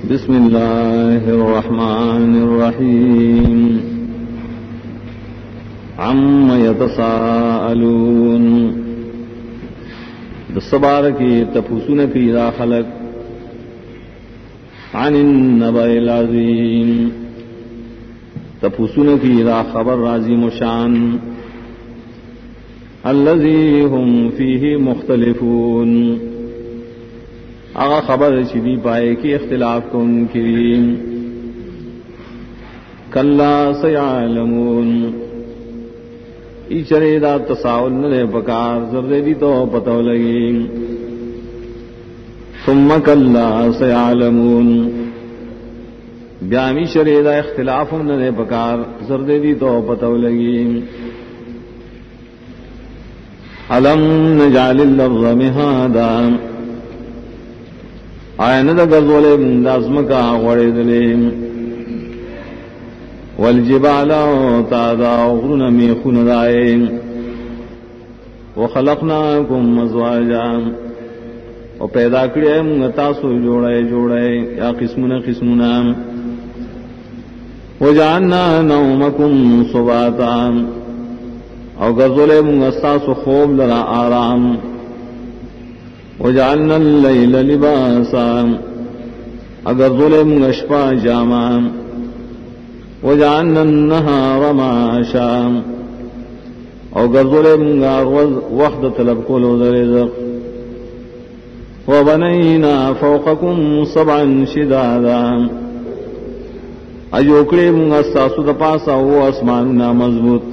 بسم اللہ الرحمن الرحیم عم یتساءلون دسبار کی تفسون کی را خلق عن النبأ العظیم تفسون کی را خبر رازی مشان الذی هم فیہ مختلفون آغا خبر چیدی پائے کی اختلاف کو ان کی کلا سیعلمون ایچرے دا تساؤل نلے پکار زردی تو پتو لگی ثم کلا سیعلمون بیامی شرے دا اختلاف نلے پکار زردی تو پتو لگی علم نجعل الارض مہادا آئین دا گزولے مندازم کا غوڑے دلیم والجبالا تادا غرن میخون دائیم وخلقناکم ازواجا و پیدا کرے منگتاسو جوڑے یا قسمنا وجعلنا نومکم صباتا او گزولے منگستاسو خوب لرا آرام وجعلنا اللیل لباسا اگر ظلم اشپا جاما وجعلنا النهار معاشا اگر ظلم وقت طلب کولو در رزق وبنینا فوقکم سبعا شدادا اجوکڑے منگا ساسو دپاسا وہ اسماننا مضبوط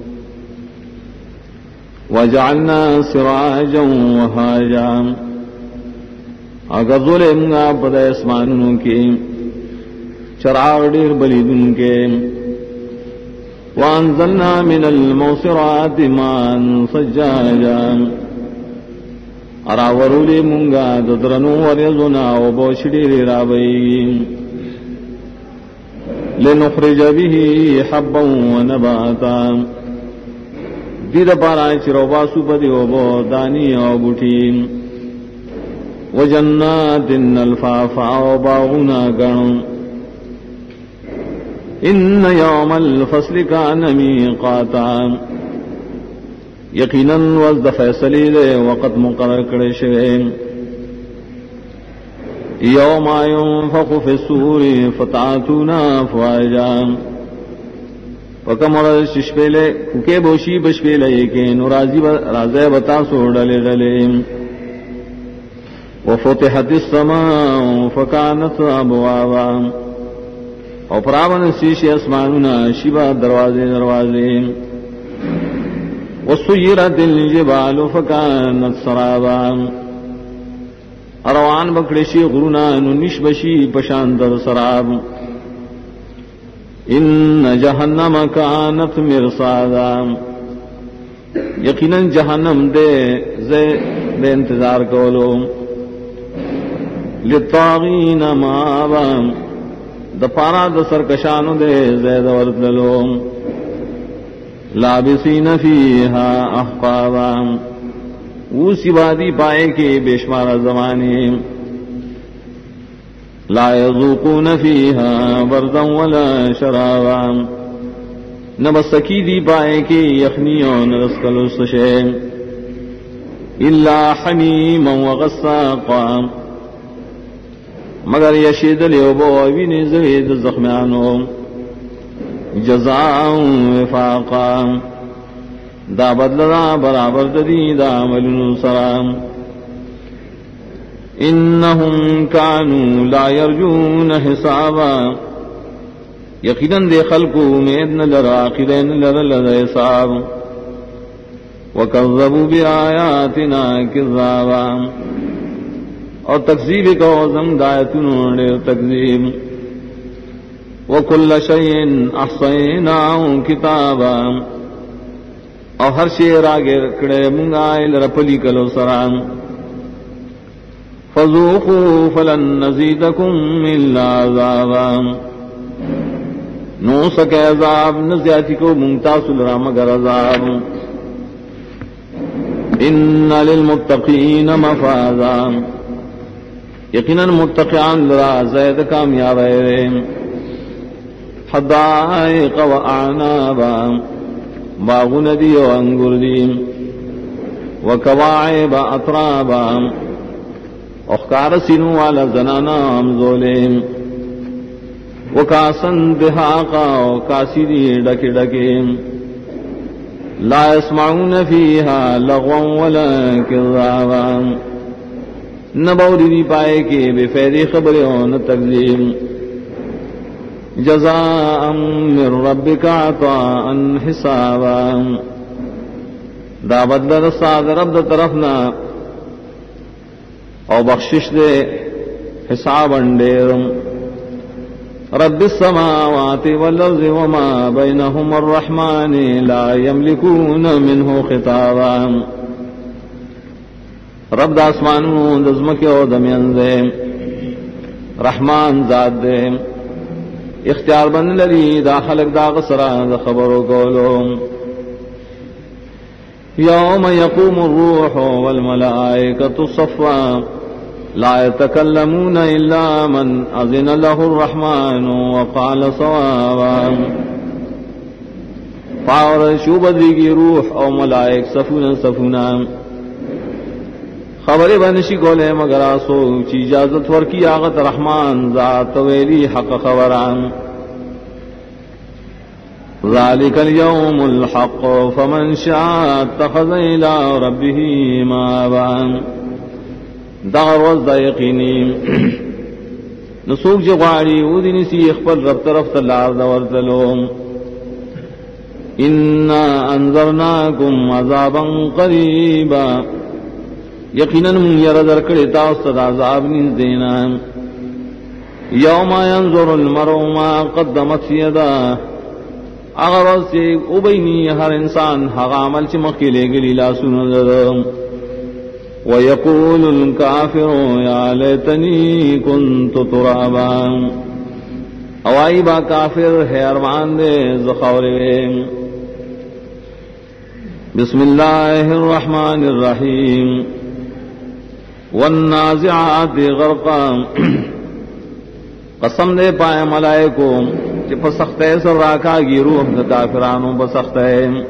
وجعلنا سراجا وهاجا اگر ظلم گا پدہ اسمانوں کی چراغ دیر بلیدن کے وانزلنا من الموسرات ماء ثجاجا اراورولی منگا ددرنو ورزنا وبوشدیر رابئی لنخرج به حبا ونباتا دید پارا چروباسو پدی وبو دانی او بوٹی وجنات الفافا وباغنا گن ان یوم الفصل کان میقاتا یقینا وزد فیصلی دے وقت مقرر کرے شوے یوم ينفخ فی الصور فتاتون افواجا وکمر ششپیلے کھکے بوشی بشپیلے کے نورازی رازے بتا سو ڈلے ڈلے وفتحت السماء فکانت ابوابا اور پراون شیشی اسماننا شبا دروازے وسیرت الجبال فکانت سرابا اروان بکڑشی غرونا نش بشی پشاندر سراب ان جہنم کانت مرصادا یقیناً جہنم دے انتظار کولو للطاغین مآبا دپارا سرکشانو دے زید وردلو لابسین فیہا احقابا وہ سوادی پائے کے بیشمار زمانے لا يذوقون فيها بردا ولا شرابا نبسکی دی پائے کی یخنیوں نرسکل سشے الا حمیما وغساقا مگر یشید لیوبو وین زید زخمیانو جزاء وفاقا دا بدلنا برابر دی دا عملن سرام انہم کانوا لا یرجون حسابا یقیناً دے خلقو امید نلر آخرین لر حساب وکذبوا بآیاتنا کذابا اور تکذیب کو زم دایتنوں نے تکذیب وکل شیء احصیناہ کتابا اور ہر شیء راگے رکڑے منگائل رپلی کلو سرام فذوقوا فلن نزيدكم الا عذابا نو سکے عذاب نزیاتی کو منتاصل را مگر عذاب ان للمتقین مفازا یقیناً متقیان لرا زید کامیاب ہے. حدائق و اعنابا باغون دی و انگور دی. وکواعب اطرابا اخکار سینو والا زنانا امزولیم. وکاسن دہاقا و کاسی دی ڈکی ڈکیم. لا يسمعون فيها لغوا ولا كذابا نبوری دی پائے کے بے فیدی خبروں نہ تکذیب. جزاء من ربك عطاء حسابا دا بدل ساد رب دا طرفنا او بخشش دے حساب انڈیر. رب السماوات والارض وما بينهما الرحمن لا يملكون منه خطابا رب دا اسمانوں دزمکے او دمین دے رحمان ذات دے اختیار بن لری دا خلق دا غسرا دا خبرو کولو. یوم یقوم الروح والملائکة صفا لا يتكلمون إلا من أذن له الرحمن وقال صوابا. فاور شوب دیگی روح او ملائک صفونا صفونا خبر بنشی گولے مگر آسو چی اجازت ورکی آغت رحمان ذات ویلی حق خبران. ذلك اليوم الحق فمن شاء اتخذ إلى ربه مآبا دغر وزد یقینی نسوک جغاری ودنی سی اخبر رب طرف تلار دورتلو. انا انذرناکم عذابا قریبا یقیناً من یردر کڑتا استد عذاب نیز دینا. یوم ینظر المرء ما قدمت یدا اگر وز سے ابینی ہر انسان حق عمل چمکی لے گلی لا سنو. ويقول الكافر يا ليتني كنت ترابا اوائی با کافر ہے ارمان دے زخورے. بسم اللہ الرحمن الرحیم. والنازعات غرقا قسم دے پائے ملائکو کہ پسختے سر راکا گی روح دا کافرانوں بسختے.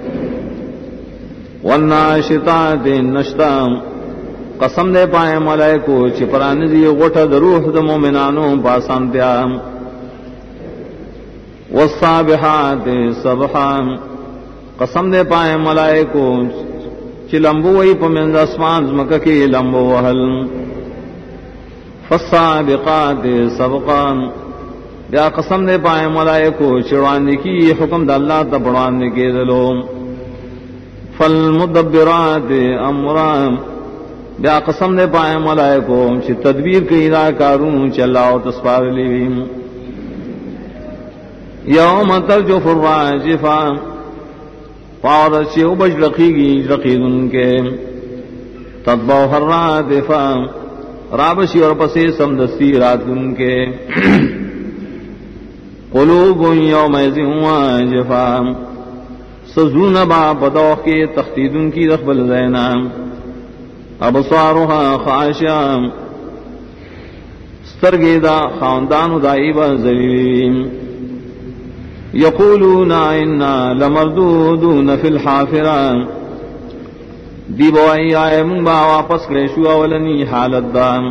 والناشطات نشتا قسم دے پائے ملائکو چپرانی دی غٹھ دروح دا مومنانوں پاسانتیا. والصابحات صبحا قسم دے پائے ملائکو چی لمبو وی پمند اسمان زمکہ کی لمبو وحل. فالسابقات سبقا بیا قسم دے پائے ملائکو چڑواندی کی حکم دا اللہ تا پڑواندی کے دلو. فالمدبرات امرا بیا قسم دے پائے ملائکو چی تدبیر کی دا کارون چی اللہ و تسپار لیویم. یوم ترجف الراجفا پاورد چی اوبج رقیگی رقیدن کے. تطبوح الرادفا رابشی اور پسی سمدستی راتن کے. قلوب یومئذ واجفا سزون با بدوخ کے تختیدن کی رخبل زینام. ابصارها خاشعا سترگیدا خاندان دائبا ذلیلین. یقولون انا لمردودون فی الحافران دی بوائی آئے من با واپس کریشو اولنی حالت دام.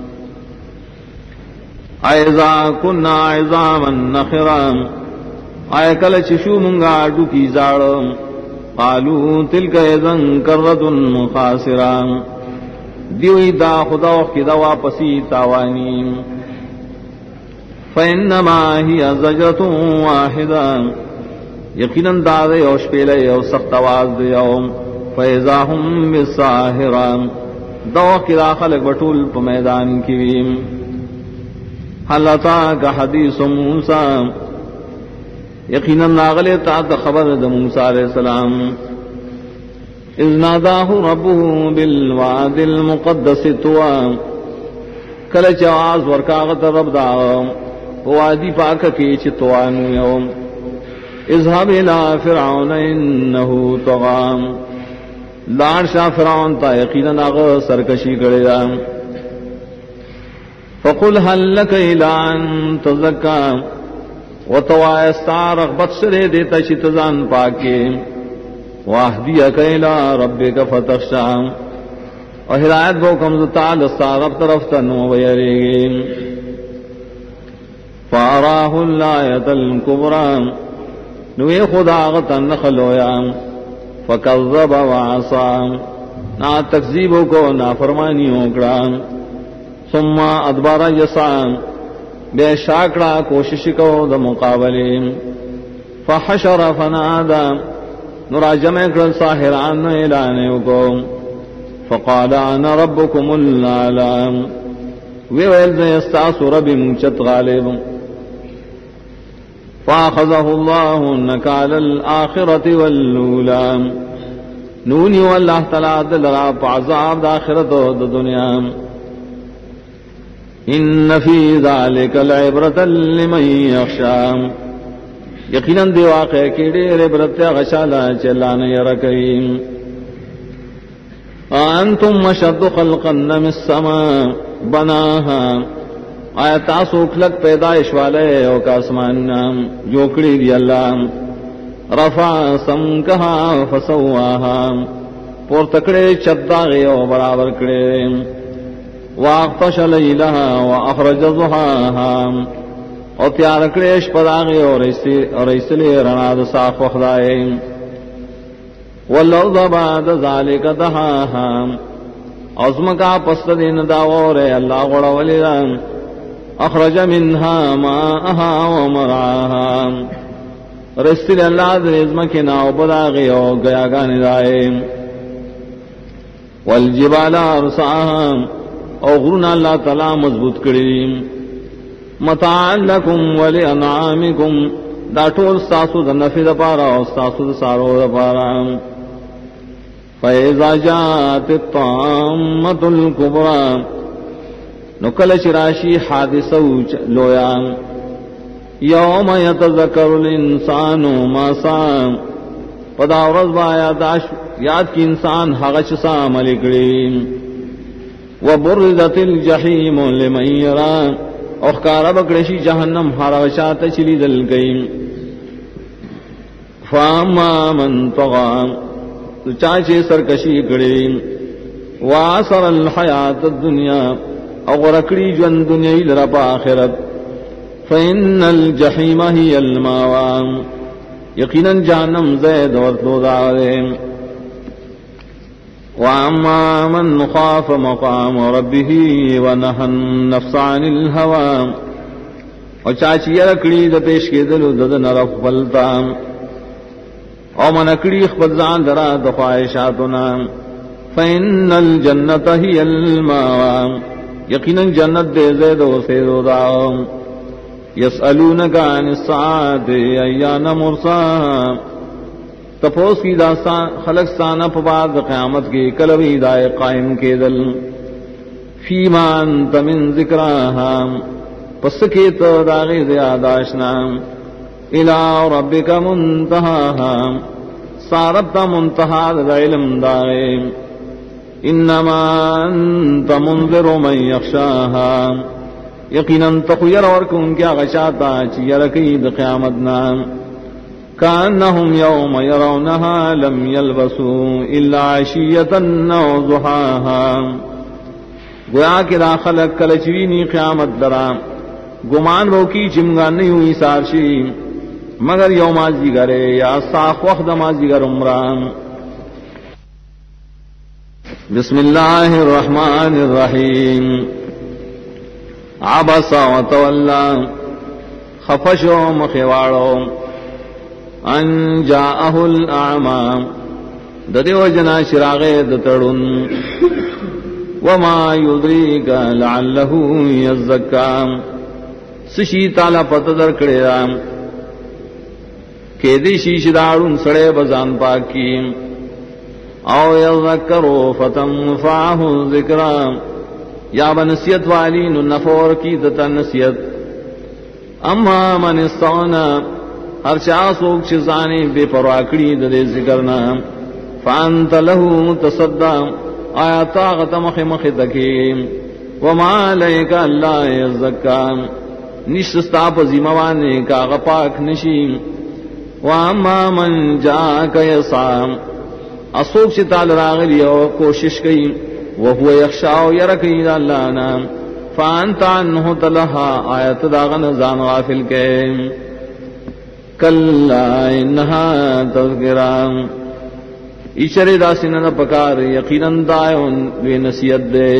ایزا کننا عظاما نخرام آئے کل چشو منگا ڈوکی زارم. قالوا تلك اذن کرۃ خاسرہ دیوئی دا خدا کی دا واپسی تاوانی. فانما هي زجرۃ واحدہ یقیناً داد یوش پیلے یو سخت آواز دیو. فاذا هم بالساہرہ دو کی داخل بٹول پا میدان کی. هل اتاک حدیث موسیٰ یقیناً ناغلے تا خبر دا موسیٰ علیہ السلام. اذ ناداہ ربہ بالواد المقدس طوى کلچ آواز ورکاغت رب دا وادی پاک کی چتوانو یوم. اذهب الى فرعون انه طغى لاڑ شاہ فرعون تا یقیناً آغا سرکشی کرے دا. فقل هل لك إلى أن تزكى وتوائستا رغبت سرے دیتا شتزان پاکے واہدیک إلى ربك فتخشى اور ہدایت بو کمزتا دستا رب طرف تنو ویریگی فاراہ الآیت الکبرى نوے خدا غتا نخلویا فکذب وعصا نا تکذیبوں کو نا فرمانیوں کڑا ثم ادبار یسعا بے شاکڑا کوشش کو دا مقابلے فحشر فنادا نرا جمع کرل ساحران اعلانیوں کو فقال انا ربکم العالم ویل استاسو رب منچت غالب فاخذه الله نکال الآخرة والأولى نونی واللہ تعالی دلرا پعذاب دا آخرت و دا دنیا ان فی ذالک العبرة لمن یخشى یقیناً دی واقع کی دیر عبرت غشالا چلانے رکیم انتم اشد خلقا من السماء بناها آیا تاسو کلک پیدائش والے او کا اسمان جوکڑی دی اللہ رفع سمکہا فسواہا پور تکڑے چداغے او برابر کڑے واغطش لیلہا واخرج ضحاہا او تیار کڑے شپداغے اور ایسلے رناد ساخ وخدائے والارض بعد ذالک دہاہا عظمکا پست دین داورے اللہ غڑا ولیدان اخرج منها ماءها ومرعاها رسل اللہ درزم کے ناو بداغی او گیا گانی دائے والجبال ارساها او غرنا اللہ تعالی مضبوط کری متاعا لکم ولانعامکم دا ٹول ساسو دا نفی دا پارا او ساسو دا سارو دا پارا فَإِذَا جَاءَتِ الطَّامَّةُ الْكُبْرَى نکل چراشی حادثو لویا یوم یتذکر الانسان ما سام پدا ورځ با یاد کی انسان حغش سا عمل کړي وبرزت الجحیم لمن یرا اخکار بکړشی جہنم هر شات چلی دل گئی فاما من طغى چاچے سرکشی کړي واثر الحیات الدنیا اور رکڑی جن دنیا لرا پا آخرت فإن الجحیم ہی الماوام یقیناً جہنم زید اور دودارے وَأَمَّا مَنْ خَافَ مَقَامَ رَبِّهِ وَنَهَى النَّفْسَ عَنِ الْهَوَى اور چاچی رکڑی دا پیش کے دلو ددن رف بلتا اور منکڑی خبزان درا دخواہشاتنا فإن الجنة هي الماوام یقیناً جنت دے زید و سیدو داؤ یسألونکا عن الساعت ایان مرساہا تپوس کی داستان خلق سانا پباد قیامت کی کلوی دائے قائم کے دل فیما انت من ذکراہا پس کی تو داغی زیاداشنا الى ربک منتہاہا ساربتا منتہا دا علم داغی انما انت منذر من یخشاها یقیناً تخیر اور کن کیا غشاتا چی یرکید قیامتنا کانہم یوم یرونها لم یلبسوا الا عشیتا او ضحاها گویا کہ دا خلق کلچوینی قیامت درا گمان روکی چمگا نہیں ہوئی سارشی مگر یوم آجی گرے یا ساخ وقت آجی گر عمران بسم اللہ الرحمن الرحیم عبس وتولا خفشو مخواڑو ان جاءہ الاعمى ددیو جنا شراغ دتڑن وما یدریک لعلہ یزکا سشی تالا پتدر کڑیرام کہ دی شیش دارن سڑے بزان پاکی او یذکروا فتنفعه الذکرى یا بنسیت والی نفور کی دتا نسیت اما من استغنا ہر چاسوک چزانی بے پرواکڑی دے ذکرنا فانت له تصدى آیا طاقت مخ تکی وما علیک الا یزکا نشستا پا ذموانے کا غپاک نشیم واما من جاک یسام اسوک چتال راغلی او کوشش کئی وہو یخشاو یرکی دا اللہ نام فانت عنہ تلہا آیت داغن زان غافل کے کلا انہا تذکرام ایچر دا سنن پکار یقیناً دائن وی نصیت دے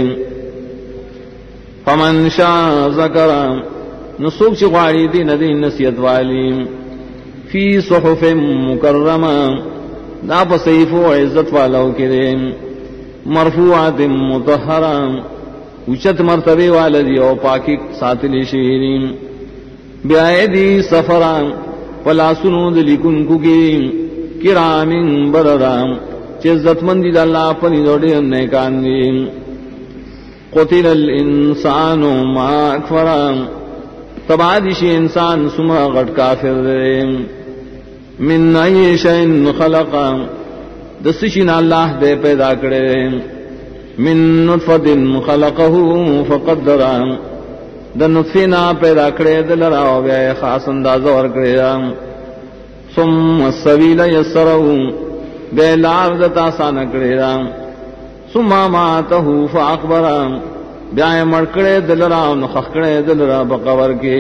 فمن شاء ذکرام نسوک چی غاری دی ندی نصیحت والی فی صحف مکرمہ دا پسیف و عزت والو کرے مرفوعات مطہرہ اچت مرتبے والدی او پاکی ساتلی شہرین بیائیدی سفران پلا سنود لکن کگی کرام بررام چی عزت مندی دا اللہ پنی دوڑی نیکان دی قتل الانسان ما اکفرام تبادشی انسان سمرا غٹ کافر دے من ای شئن خلقا دستشین اللہ دے پیدا کرے من نطفت خلقہ فقدرا دا نطفینا پیدا کرے دلرا و بیائے خاص اندازہ ورکرے ثم السبیل یسرہو بے لارد تاسانا کرے ثم ماتہ فاقبرا بیائے مڑکڑے دلرا نخکڑے دلرا بقبر کے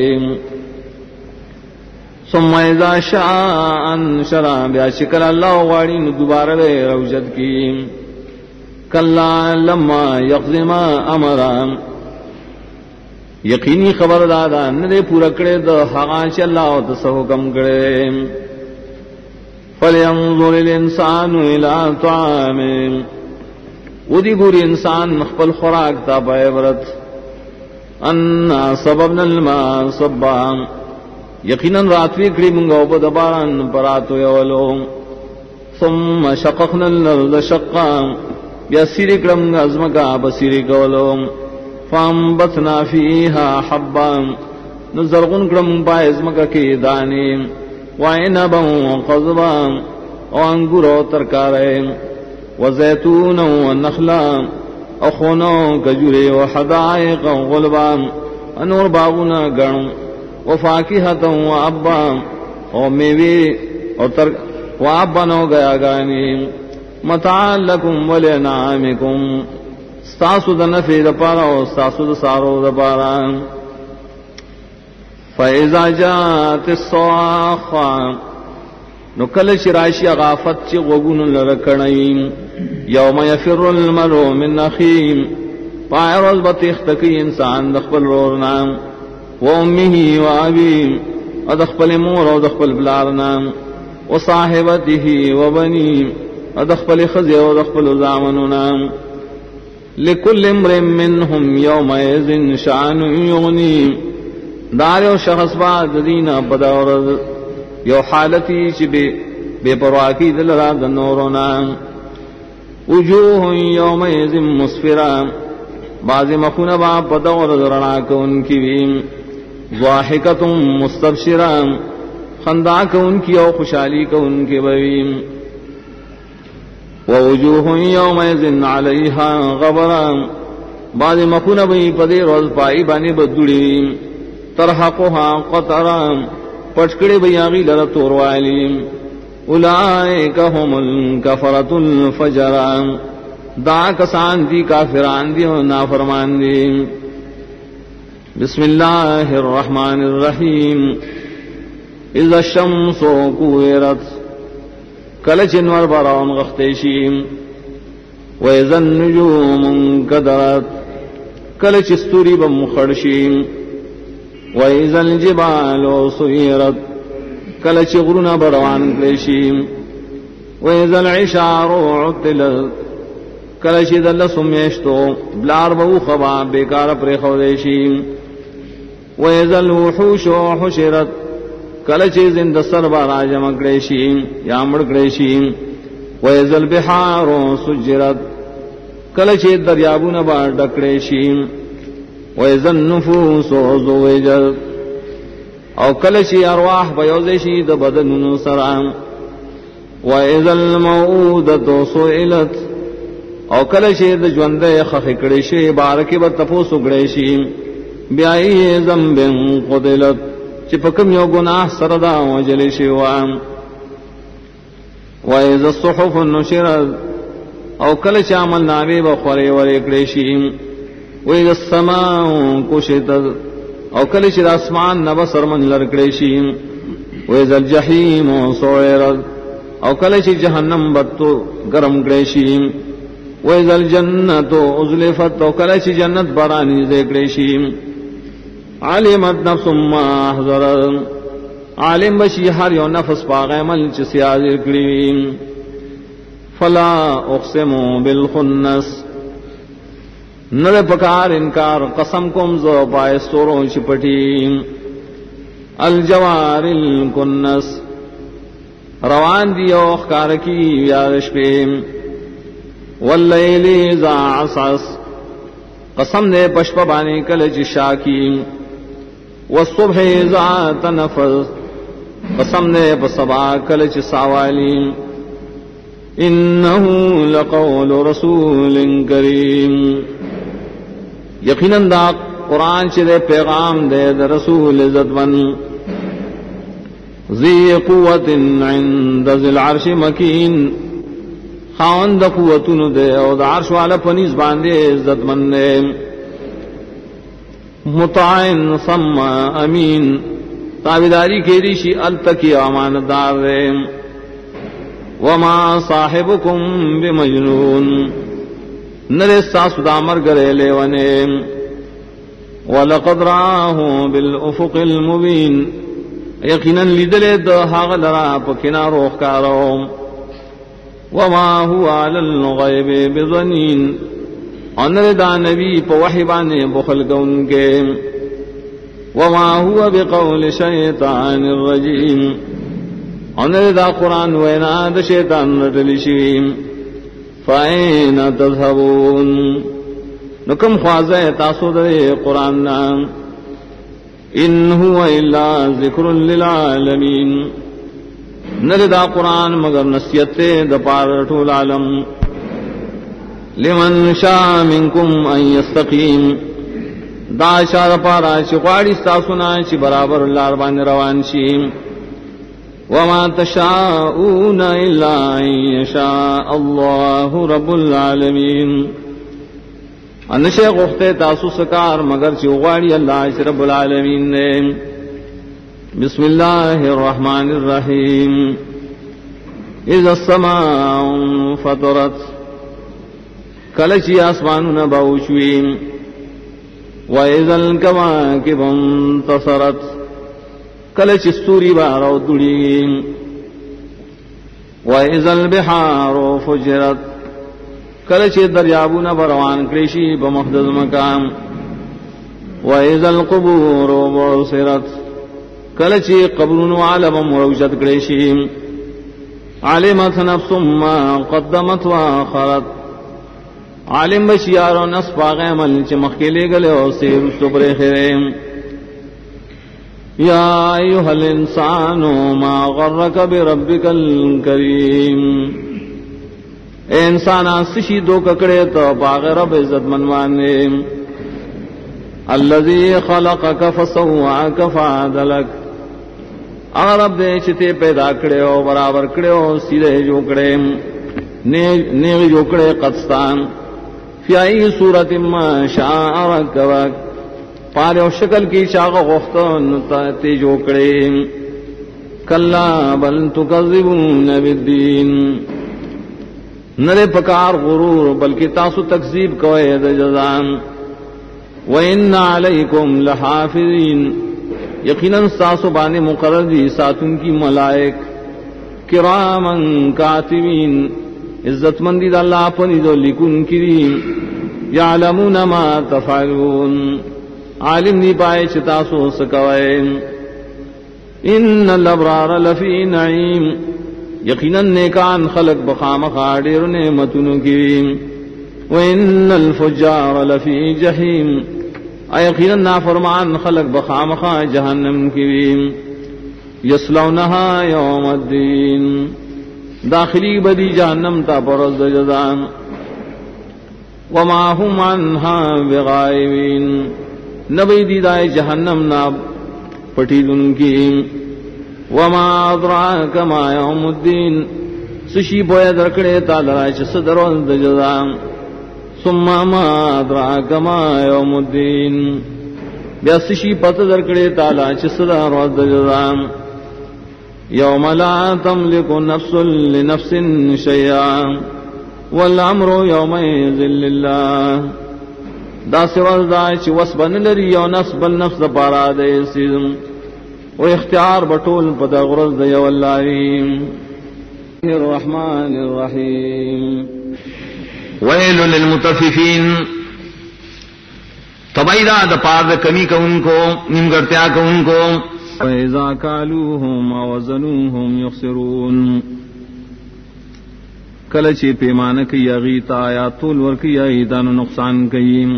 ثم اذا شاء انشرا بیا شکل اللہ غاڑی دوبارہ بے روجت کی کلا لما یقضما امرا یقینی خبر دادا ندے پورکڑے دا حقاش اللہ و تصف حکم کرے فلینظر الانسان الى طعام ودی گوری انسان مخبل خوراک تا پائے ورت انا سببنا الماء صبا یقیناً راتوی کڑی منگا بدباران پراتو یولو ثم شققنا الارض شقا بیا سیری کڑم ازمکا بسیری کولو فانبتنا فیہا حبا نزرغن کڑم پائے ازمکا کی دانی وعنبا وقضبا وانگورو ترکارے وزیتون ونخلا اخونا کجوری وحدائق غلبا انور باغنا گرم وفاکہتا وعبا ومیوی وعبا نو گیا گانی متاع لکم ولنعامکم ستاسو دا نفی دا پارا ستاسو دا سارو دا پارا فَإِذَا جَاءَتِ الصَّاخَّةُ نو کل شراشی غافت چی غگون لرکنیم یوم یفر المرء من اخیم پائے روز بتیختکی انسان دخپل رورنام و امیہی و ابیم ادخپل مور و دخپل بلارنام و صاحبتہی و بنیم ادخپل خزی و دخپل زامننام لکل امر منہم یوم ایزن شان یغنیم دار و شخص بعد دینا بدورد یو حالتی چی بے پرواکی دل را دنورونا وجوہ یوم ایزم مسفرا بعض مخون با پدور درناک ان کی بیم ضاحکت مستبشرا خنداک ان کی او خوشحالی کا ان کی بیم ووجوہ یوم ایزن علیہا غبرا بعض مخون بی پدی روز پائی بانی بدوڑی ترحقها قطرا پٹکڑے بیاغی لر توروالی اولائک هم الکفرۃ الفجران دا کسان دی کافران دی و نافرمان دی بسم اللہ الرحمن الرحیم اذا الشمس کویرت کل چنور براون غختیشیم و اذا النجوم انکدرت کل چستوری بمخڑشیم وَإِذَا الْجِبَالُ سُيِّرَتْ کل چغرنا بروان کلیشیم وَإِذَا الْعِشَارُ عُطِّلَتْ کل چی دل سمیشتو بلار بہو خبا بیکار پر خودیشیم وَإِذَا الْوُحُوشُ حُشِرَتْ کل چی زند سر بارا جمع کلیشیم یا مڑ کلیشیم وَإِذَا الْبِحَارُ سُجِّرَتْ کل چی دریابون بار ڈکلیشیم وَإِذَا النُّفُوسُ زُوِّجَتْ او کلشی ارواح بیوزشی دا بدنون سرام وَإِذَا الْمَوْءُودَةُ سُئِلَتْ او کله چې د ژوندې خخ کړي شي بارکه به تپوس وګړي شي بیا یې ذنب قتلت چې په کوم یو ګناه سره دا وجل شي و اذا الصحف نشرت او کله چې عمل نامې به خوري ورې کړي شي و اذا السماء كشطت او کله چې اسمان نه به سرمن لر کړي شي و اذا الجحيم سعرت او کله چې جهنم بتو گرم کړي شي و اذا الجنة ازلفت او کله چې جنت بارانی ذکر شي علمت نفس ما احذرت عالم بشی ہر یو نفس پاغ عمل چ سیاذر کړي فلا اقسم بالخنس نر پکار انکار قسم کوم زو پای سورو چپٹی الجوار الکنس روان دی او خکار کی یارش پہ واللیل اذا عسعس قسم نے پشپ بانے کلج شاکی والصبح اذا تنفس قسم نے بصبا کلج ساوالی انه لقول رسول کریم یقیناً دا قرآن چدے پیغام دے دا رسول عزت من ذی قوت عند ذی العرش مکین خاوند قوتن دے او دا عرش والا پنیز باندے عزت من دے مطاعن ثم امین تابداری کے ریشی التکی امانتدار دے وما صاحبکم بمجنون نرے ساس دامر گرے لیونے وَلَقَدْ رَآهُ بِالْأُفُقِ الْمُبِينِ یقیناً لیدلے دا حاغ لرا پکنا روخ کارو وَمَا هُوَ عَلَى الْغَيْبِ بِظَنِينَ انر دا نبی پا وحی بانے بخل کون کے وَمَا هُوَ بِقَوْلِ شَيْطَانِ الرَّجِيمِ انر دا قرآن وینا دا شیطان رتلشیم فَأَيْنَ تَذْهَبُونَ نکم خوازہ تاسو دے قرآن نام ان هو الا ذکر للعالمین نر دا قرآن مگر نصیحت دا پار ٹول عالم لمن شاء منکم ان یستقیم دا شار پارا چقواڑی ستاسونا چی برابر اللہ ربان روان شیم وما تشاؤون الا ان یشاء اللہ رب العالمین انشے غفتے تاسو سکار مگر چوغاڑی اللہ رب العالمین نے بسم اللہ الرحمن الرحیم اذا السماء فطرت کلچی آسمان نباوشویم واذا الكواكب انتصرت کلچی ستوری بارو دڑیم واذا البحار فجرت کلچ دریابون بروان کریشی بمخدز مقام وَإِذَا الْقُبُورُ بُعْثِرَتْ کلچ قبرون عالم مروجت کریشی علمت نفس ما قدمت وآخرت عالم بشیار و نصف آغی عمل چه مخیلے گلے و سیر سبر خیریم یا ایوہ الانسان ما غرک بربک الکریم اے انسان آسشی دو ککڑے تو باغ رب عزت منوانے الذی خلقک فسواک فعدلک رب دے چتے پیدا کرے ہو برابر کرے ہو سیدھے جو کرے نیغ جو کرے قدستان فی ای صورت ما شاء رکبک پارے و شکل کی شاق غفتن تے جو کرے کلا بل تکذبون بالدین نرے پکار غرور بلکہ تاسو تکذیب کوئے دا جزان وَإِنَّ عَلَيْكُمْ لَحَافِظِينَ یقیناً تاسو بانے مقرر دی ساتن کی ملائک کرامن کاتبین عزت مندی دا اللہ پنی دو لکن کریم یعلمون ما تفعلون عالم دی پائے چتاسو سکوئے ان الابرار لفی نعیم یقیناً نیکان خلق بخامخا ڈیر نعمتن کی وَإِنَّ الْفُجَّارَ لَفِي جَحِيمٍ یقیناً نافرمان خلق بخامخا جہنم کی یصلونها یوم الدین داخلی بدی جہنم تا پرز جزان وما هم عنها بغائبین نبی دیدائے جہنم ناب پٹیدن کی وما ادراک ما یوم الدین سشی بویا درکڑے تالرائے چھ صدرون دجزا ثم ما ادراک ما یوم الدین بیا سشی پت درکڑے تالا چھ صدرون دجزا یوم لا تملک نفس لنفس شیئا والامر یومئذ للہ دا سوال دا چی وسبن لری یو نفس بل نفس دا پارا دے سیزم و اختیار بطول پدا غرز دا یو اللہیم الرحمن الرحیم ویل للمطففین تبعیدہ دا پار دا کمی کا ان کو نمگرتیا کا ان کو وَإِذَا كَالُوهُمْ أَوْ وَزَنُوهُمْ يُخْسِرُونَ کلچے پیمانہ کی اغیتا یا طول ورکی ایدان نقصان کئیم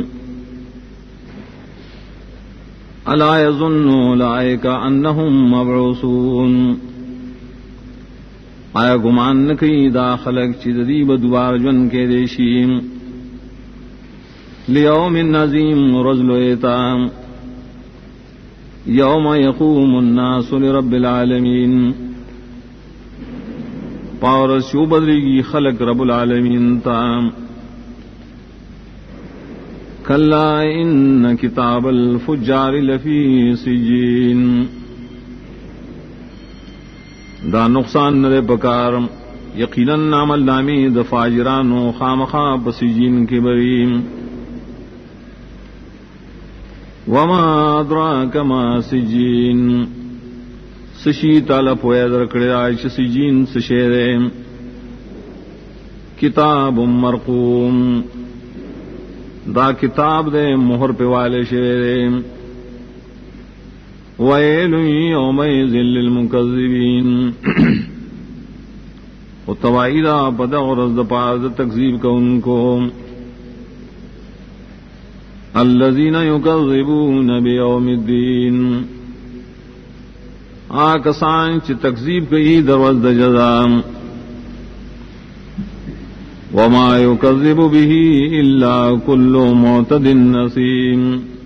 الا يظن اولئک انہم مبعوثون آیا گمان نکی دا خلق چیزدی بدوار جن کے دیشیم لیوم عظیم رجل ایتام یوم یقوم الناس لرب العالمین پاور شو بدریگی خلق رب العالمین تام کلا ان کتاب الفجار لفی سجین دا نقصان نرے پکار یقیناً عمل نامی دا فاجرانو خامخا بسجین کے بریم وما ادراک ما سجین سشی تالا پویا درکڑے آئیش سجین سشیرے کتاب مرقوم دا کتاب دے مہر پہ والے شیرے ویل یومئذ للمکذبین و توائیدہ پدا غرز دا پاز تکذیب کا ان کو الذین یکذبون بیوم الدین آکسان چی تکذیب کئی دروز دا جزام وما یکذب به الا کل معتد نسیم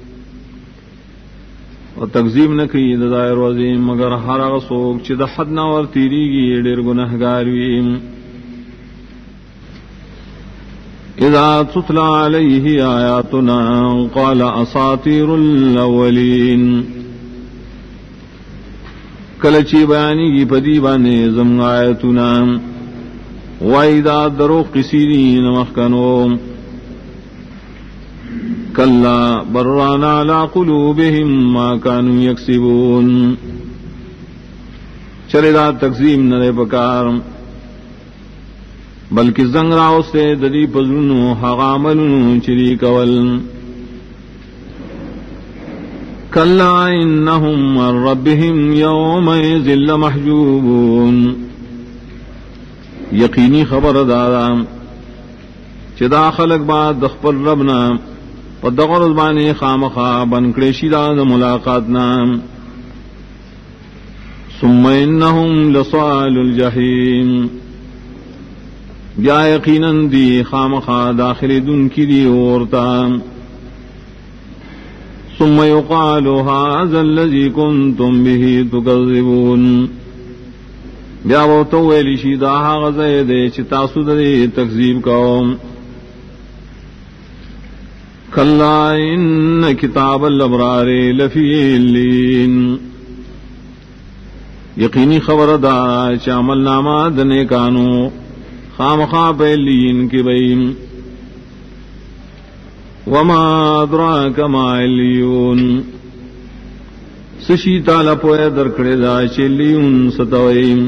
و تکذیب نکی دا دائر وزیم مگر ہر اغسوک چی دا حد نور تیریگی دیر گنہگارویم اذا تتلا علیہ آیاتنا قال اساطیر الاولین کلچی بیانی کی پدی بانے زم آیتنا وَإِذَا دَرُوا قِسِيرِينَ مَخْكَنُوا كَلَّا بَرَّانَ عَلَىٰ قُلُوبِهِمْ مَا كَانُوا يَكْسِبُونَ چلے دا تقسیم نرے پکار بلکہ زنگ راو سے دری پزنو حغاملنو چری کول کلا انہم عن ربہم یومئذ لمحجوبون یقینی خبر دادا چدا خلق بعد دخپر ربنا پدغر زبانی خامخا بنکڑیشی داد ملاقاتنا ثم انہم لصال الجحیم بیا یقیناً دی خامخا داخل دن کی دی اورتا ثم يقال هذا الذي كنتم به تكذبون بیا وہ تو ویلی شی دا غزے دے چ تاسو دے تکذیب کوم کلا ان کتاب الابرار لفی علین یقینی خبر دا چ عمل نامہ دنے کانو خامخا پہلین کی بیم وما ادراک ما علیون سشی تالا پویا درکڑے دا چلیون ستوئیم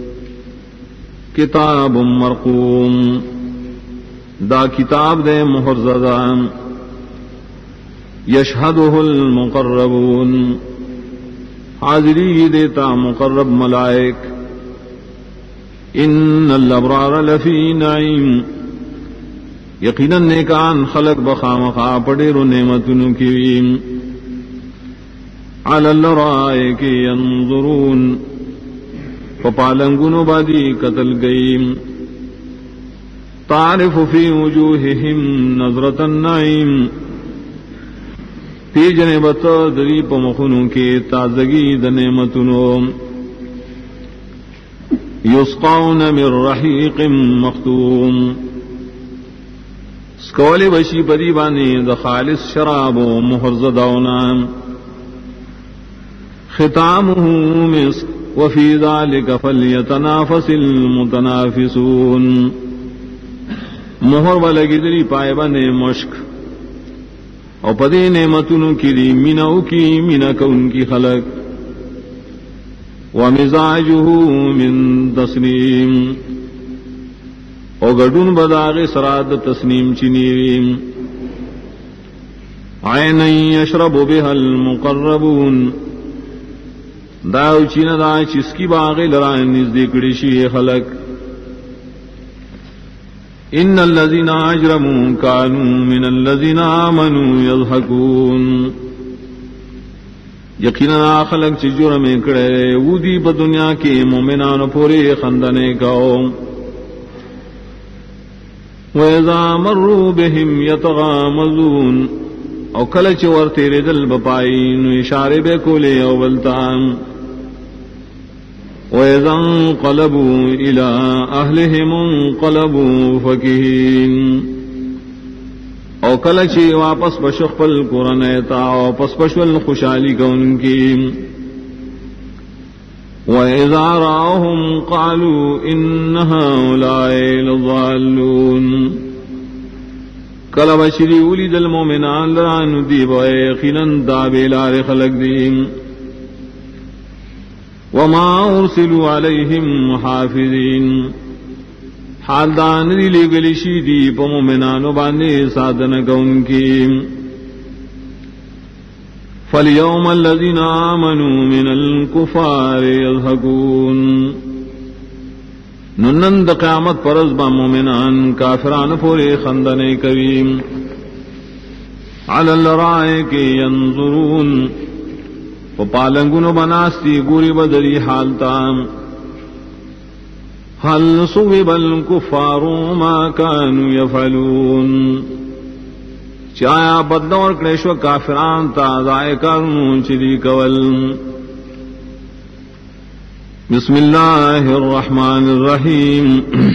کتاب مرقوم دا کتاب دے مہر زدان یشہدہ المقربون حاضری دیتا مقرب ملائک ان الابرار لفی نعیم یقیناً نیکان خلق بخامخا پڑیر نعمتن کیویم علی الارائک ینظرون پپالنگن بادی قتل گئیم تعرف فی وجوہہم نظرۃ النعیم پی جنبت دری پمخنوں کے تازگی د نعمتنو یسقون من رحیق مختوم سکولی بشی پدی بانی د خالص شراب و محرزدونا ختامه مسک وفی ذلک فلیتنافس المتنافسون مہر ولگی دلی پائے بنے مشک او پدی نعمتنو کی دی منو کی منک ان کی خلق ومزاجه من تسنیم او گڈون بداغ سراد تسنیم چنیریم عین یشرب بها المقربون داو چین دا چس کی باغ لرائن نزدیکڑی شی خلق ان الذين اجرموا كانوا من الذين آمنوا يضحكون یقینا خلق چ جرم کڑے ودی ب دنیا کے مومنان پورے خندنے کاو واذا مروا بهم يتغامزون او کل چ ور تیرے دل بپائی نو اشارے بے کولے او بلتان وَإِذَا انقلبوا إِلَىٰ أَهْلِهِمُ انقلبوا فَكِهِينَ او کلچی واپس بشخپل قرنیتا او پس بشول خوشحالی کون کی وَإِذَا رَأَوْهُمْ قَالُوا إِنَّ هَؤُلَاءِ لَضَالُّونَ کل بشری ولید المومنان لران دیب ویقینا دابیلار خلق دیم وما ارسلوا علیہم محافظین حال دان دی لگلشی دی پا مومنانو باندے سادن کون کی فالیوم الذین آمنوا من الکفار یضحکون ننند قیامت پرز با مومنان کافران پورے خندنے کریم علی الارائک ینظرون و پالنگونو بناستی گوری بدری حالتا حل صوب الکفار ما کانوا یفعلون چایا بدلور کریشو کافران تا ضائع کرنون چلی کول بسم اللہ الرحمن الرحیم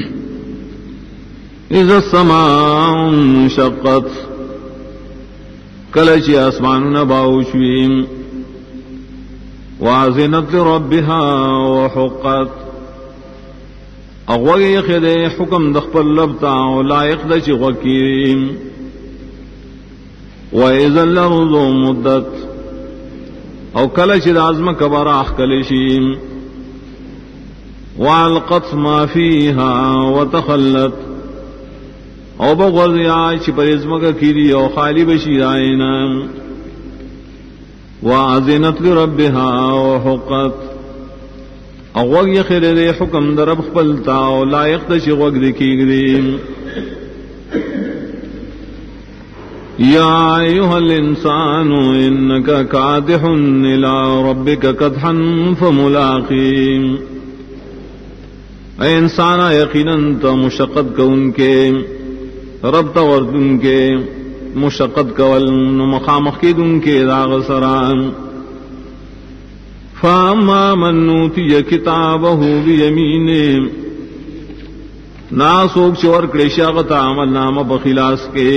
اذا السماء انشقت کلچی آسمان نباوشویم وازنت لربها وحقت اغوی خد حکم دخپل لبتا لائق دچ غکیم واذا الارض مدت او کلچ دازم کبر اخکلشیم والقت ما فيها وتخلت او بغضیا چ پرزمک کیری او خالی بشی آئینا وازنت لربها وحقت اغوگ یخیر دے حکم در رب خپلتا و لائق دا شغوگ دکی گریم یا ایوہ الانسان انکا کادح الى ربک کدحا فملاقیم اے انسانا یقیناً تا مشقت کون کے رب تا وردن کے مشقت کول مخامخ کی دن کے داغ سران فاما من نوتی کتابہ بیمینے ناسوک چور کلیشاغت عمل نام بخلاص کے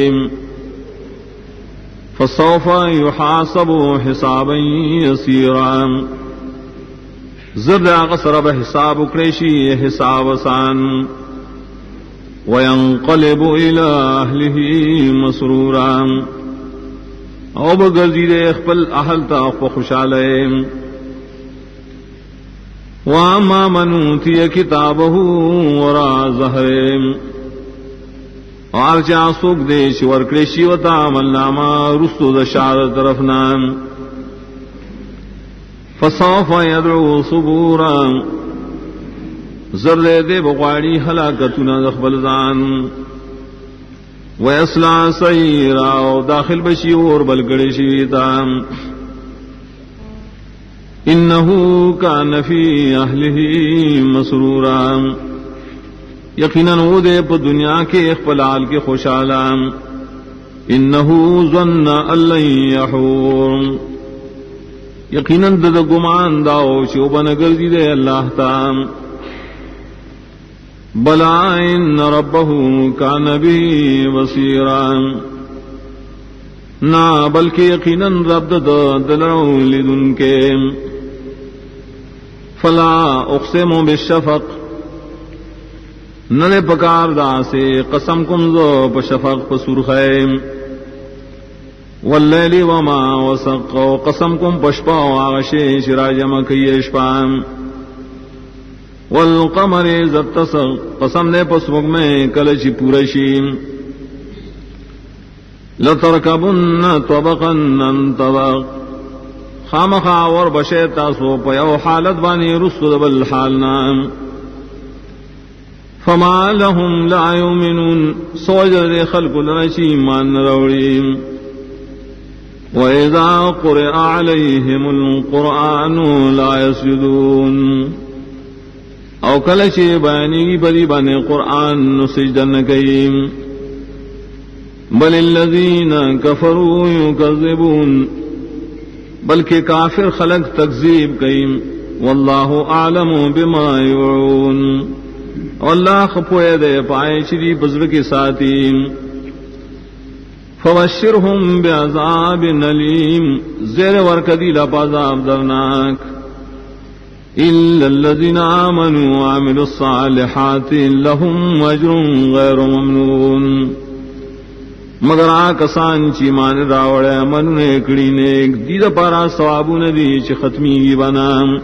فسوف یحاسب حسابا یسیرا زرد آغا سرب حساب کلیشی حساب سان وَيَنْقَلِبُ إِلَىٰ أَهْلِهِ مَسْرُورًا او بگردید اخپل اہل تا خوشالے وَأَمَّا مَنْ أُوتِيَ كِتَابَهُ وَرَاءَ ظَهْرِهِ اور چاسوک دیش ورکڑیشی وتا ملنامہ رستو دشار طرفنا فسوف يدعو صبورا زر دے بغواڑی ہلاکتنا دخبل زان ویسلا سیرا داخل بشی اور بلگڑی شیتا انہو کان فی اہلہ مسرورا یقیناً وہ دے پا دنیا کے اخپلال کے خوشحالام انہو ظن اللن یحور یقیناً دد گمان داو چوبن گردی دے اللہ تام بلا ان ربہو کان بھی بصیران نا بلکہ یقیناً رب دلرو لدن کے فلا اقسم بالشفق ننے پکار دا سے قسم کم زو پشفق پسرخیم واللیل وما وسق قسم کم پشپا وآغشے شراجم کیشپام والقمر زتسق قسم نے پسمک میں کلچ پورشیم لترکبن طبقا عن طبق خامخا اور بشے تاسو پیو حالت بانی رسل بالحالنا فما لهم لا يؤمنون سوجد خلق لنشی مان روڑیم وَإِذَا قُرِئَ عَلَيْهِمُ الْقُرْآنُ لَا يَسْجُدُونَ او کلچے بیانی بدی بنے قرآن نسجدن کئیم بل الذین کفروا یکذبون بلکہ کافر خلق تکذیب کئیم واللہ اعلم بما یوعون واللہ خپوئے دے پائے چری بزر کے ساتھیم فبشرهم بعذاب علیم زیر ورکدی لپازاب درناک إلا الذين آمنوا وعملوا الصالحات لهم أجر غير ممنون مگر آکسان چی مان راوڑے من نیکڑی نیک دید پارا ثوابو ندی چی ختمی گی بنام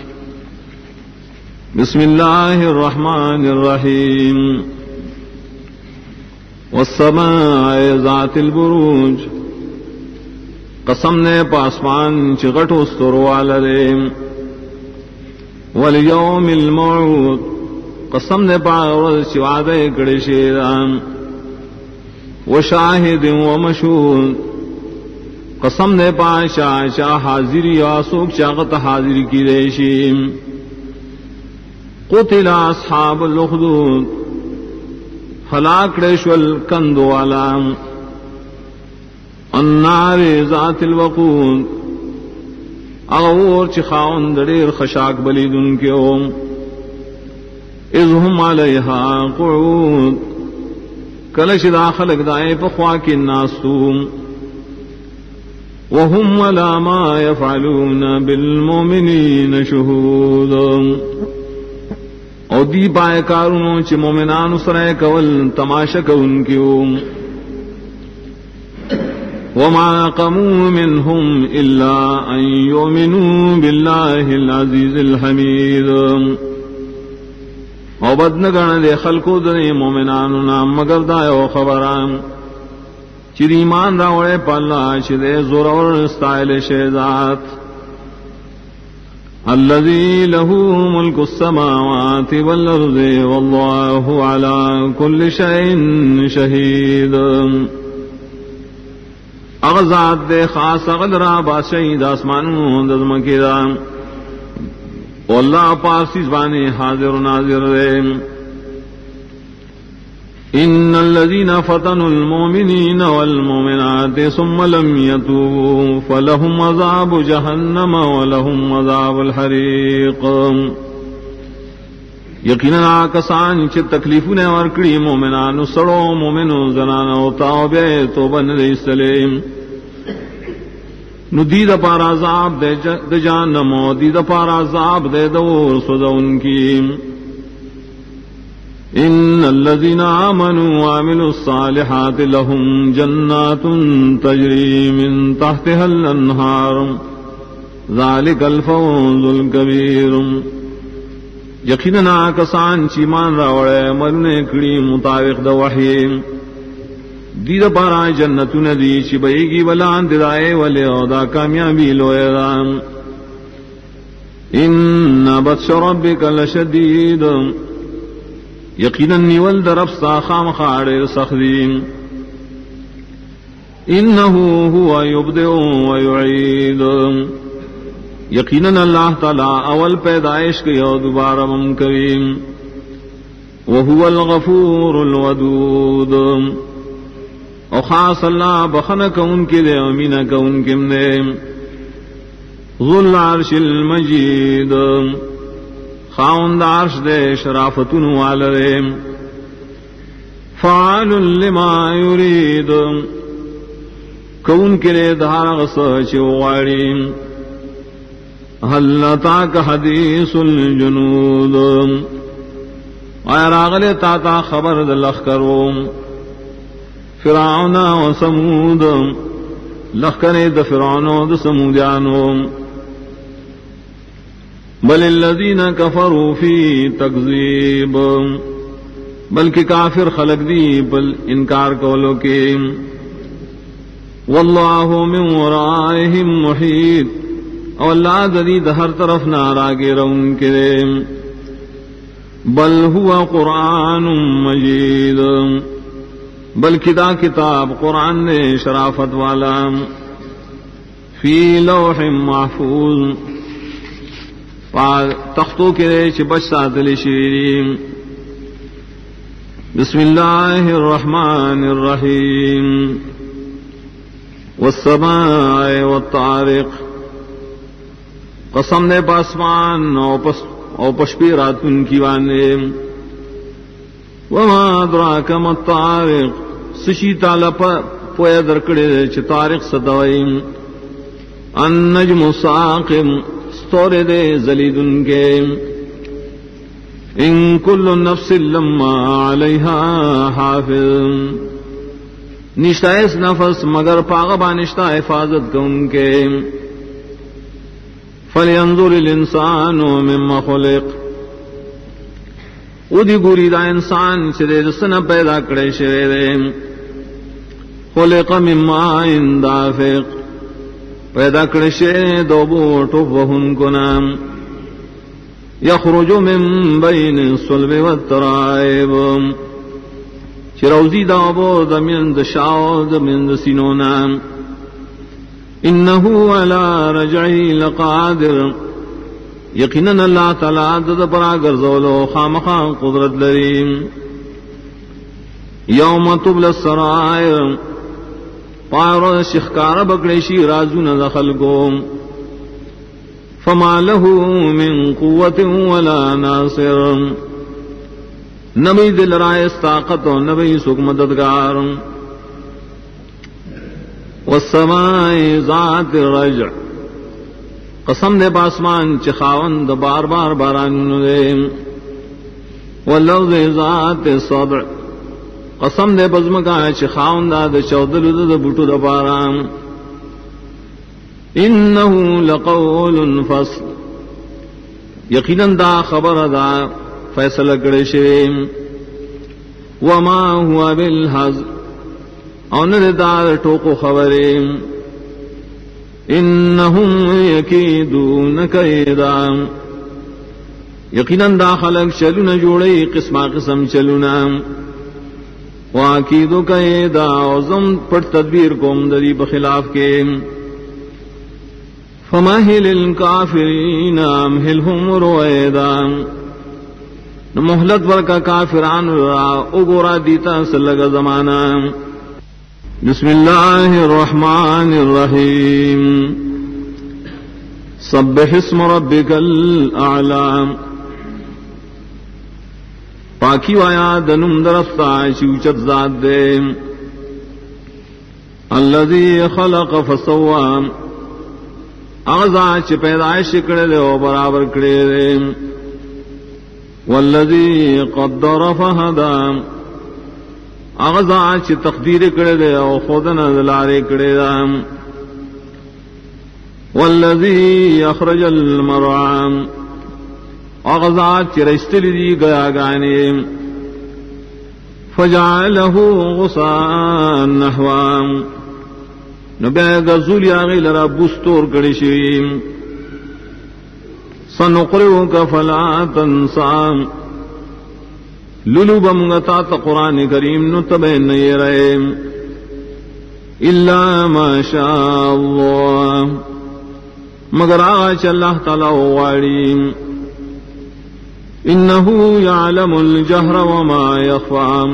بسم اللہ الرحمن الرحیم والسماء ذات البروج قسم نے پاسمان چی غٹو ستروالریم والیوم الموعود قسم نے پاور وعدے کڑے شیران وشاہد ومشہود قسم نے پاشا شاہ حاضری آسوک چاقت حاضری کی ریشیم قتل اصحاب الاخدود ہلاک ریشول کندوالام النار ذات الوقود اغور چخاون دڑیر خشاک بلید ان کے اوم اذ ہم علیہا قعود کلش داخل اگدائے پخوا کی ناسوم وهم علی ما یفعلون بالمومنین شہود او دی پائے کارونو چی مومنان سرائے کول تماشک ان کی اوم وما نقموا منهم إلا أن يؤمنوا بالله العزيز الحميد او بدنگان دے خلقو دنے مومنانو نام مگر دائیو خبران چید ایمان راوڑے پالا چید زور اور استائل شیزات الذي له ملك السماوات والأرض والله على كل شيء شهيد اغزاد دے خاص اغل را بادشاہی آسمانوں دزمکی دا واللہ پارسی زبانی حاضر و ناظر دے ان الذین فتنوا المؤمنین والمؤمنات ثم لم يتوبوا فلهم عذاب جہنم ولهم عذاب الحریق یقیناً آکسان چھ تکلیفوں نے ورکڑی مومنانو سڑو مومنو زنانو تاوبے توبہ ندی سلیم نو دید پار عذاب دے جہنمو دید پار عذاب دے دور سودا ان کی ان الذین آمنوا وعملوا الصالحات لهم جنات تجری من تحتها الانہار ذالک الفوز الکبیر یقیناً کسان چیمان راوڑے مرنے کڑی مطابق دا وحیم دید پارا جنتو ندی چی بیگی بلان ددائے ولی او دا کامیابی لوئے دام ان بطش ربک لشدید یقیناً نیول در افسا خام خاڑے سخدیم انہو ہوا یبدئ ویعید یقیناً اللہ تعالی اول پیدائش کی اور دوبارہ مم کریم وهو الغفور الودود او خاص اللہ بخن کون کے دے امین کون کم دے ذو العرش المجید خاوند عرش دے شرافتن والدے فعال لما یرید کون کے لئے دھار غصچ وغاڑی حل اتاک حدیث الجنود آیا راغل تاتا خبر دلخ کرو فرعون و سمود لخکر د فرعون و د سمودیانو بل الذین کفروا فی تکذیب بلکہ کافر خلق دی بل انکار کولو کے واللہ من ورائہم محیط اور اللہ دید ہر طرف ناراگے رون کے بل ہوا قرآن مجید بلکہ دا کتاب قرآن نے شرافت والا فی لوح محفوظ تختوں کے چپش ساتل شیرین بسم اللہ الرحمن الرحیم والسماء والطارق قسم نے پاسمان او پشپی راتن کی وانے وما ادراک ما الطارق سشی تعالی پویا درکڑے چھ طارق ستوئیم النجم الساقم ستور دے زلیدن کے ان کل نفس لما علیہا حافظ نشتہ اس نفس مگر پاغبا نشتہ حفاظت کا ان کے فَلْيَنظُرِ الْإِنسَانُ مِمَّا خُلِقَ ادھی گوری دا انسان چرے رسن پیدا کرے شرے خُلِقَ مِن مَّاءٍ دَافِقٍ پیدا کرے شرے دو بوٹو وہن کنام یخرج من بین الصلب والترائب چروزی دا بو دمین دشاو دمین دسینونام انہو علی رجعی لقادر یقیناً اللہ تعالیٰ دد پرا گرزولو خامخام قدرت لریم یوم تبل السرائر پایرو شخکار بکڑیشی رازون دخل کو فما له من قوت ولا ناصر نبی دل رائے طاقت و نبی سکھ مددگار والسماء ذات الرجع قسم دے پاسمان چخاون دا بار بار باران دے واللوذ ذات الصدع قسم دے بزمکا چخاون دا دا چودل دا بوٹو دا باران انہو لقول فصل یقیناً دا خبر دا فیصلہ کرے شیم وما ہوا بالحزن اونر دار ٹوکو خبریں انہم یکیدون کیدا یقیناً دا خلق چلونا جوڑے قسمہ قسم چلونا واکیدو کیدا وزم پر تدبیر کوم دری بخلاف کے فمہل الکافرین امہلہم رویدا محلت ورکا کافران را اگورا دیتا سلگا زمانہ بسم اللہ الرحمن الرحیم سبح اسم ربک الاعلی پاکی وایا دنم درفتا چوچت ذات دے الذی خلق فسوا اغزا چ پیدائش کرے دے و برابر کرے دے والذی قدر فہدا اغزا چ تقدیر کرے دے او خودن دلارے کرے دا والذی اخرج المرعى اغزا چ رشتلی دی گیا گانے فجعلہ غصاء نحوا نبے غزولی آغی لرا بستور کڑی شویم سنقرئک فلا تنسا لولو بمگتا تا قرآن کریم نتبین نہیں رہے الا ما شاء اللہ مگر آغا چا اللہ تعالی وغاڑی انه يعلم الجهر وما يخفى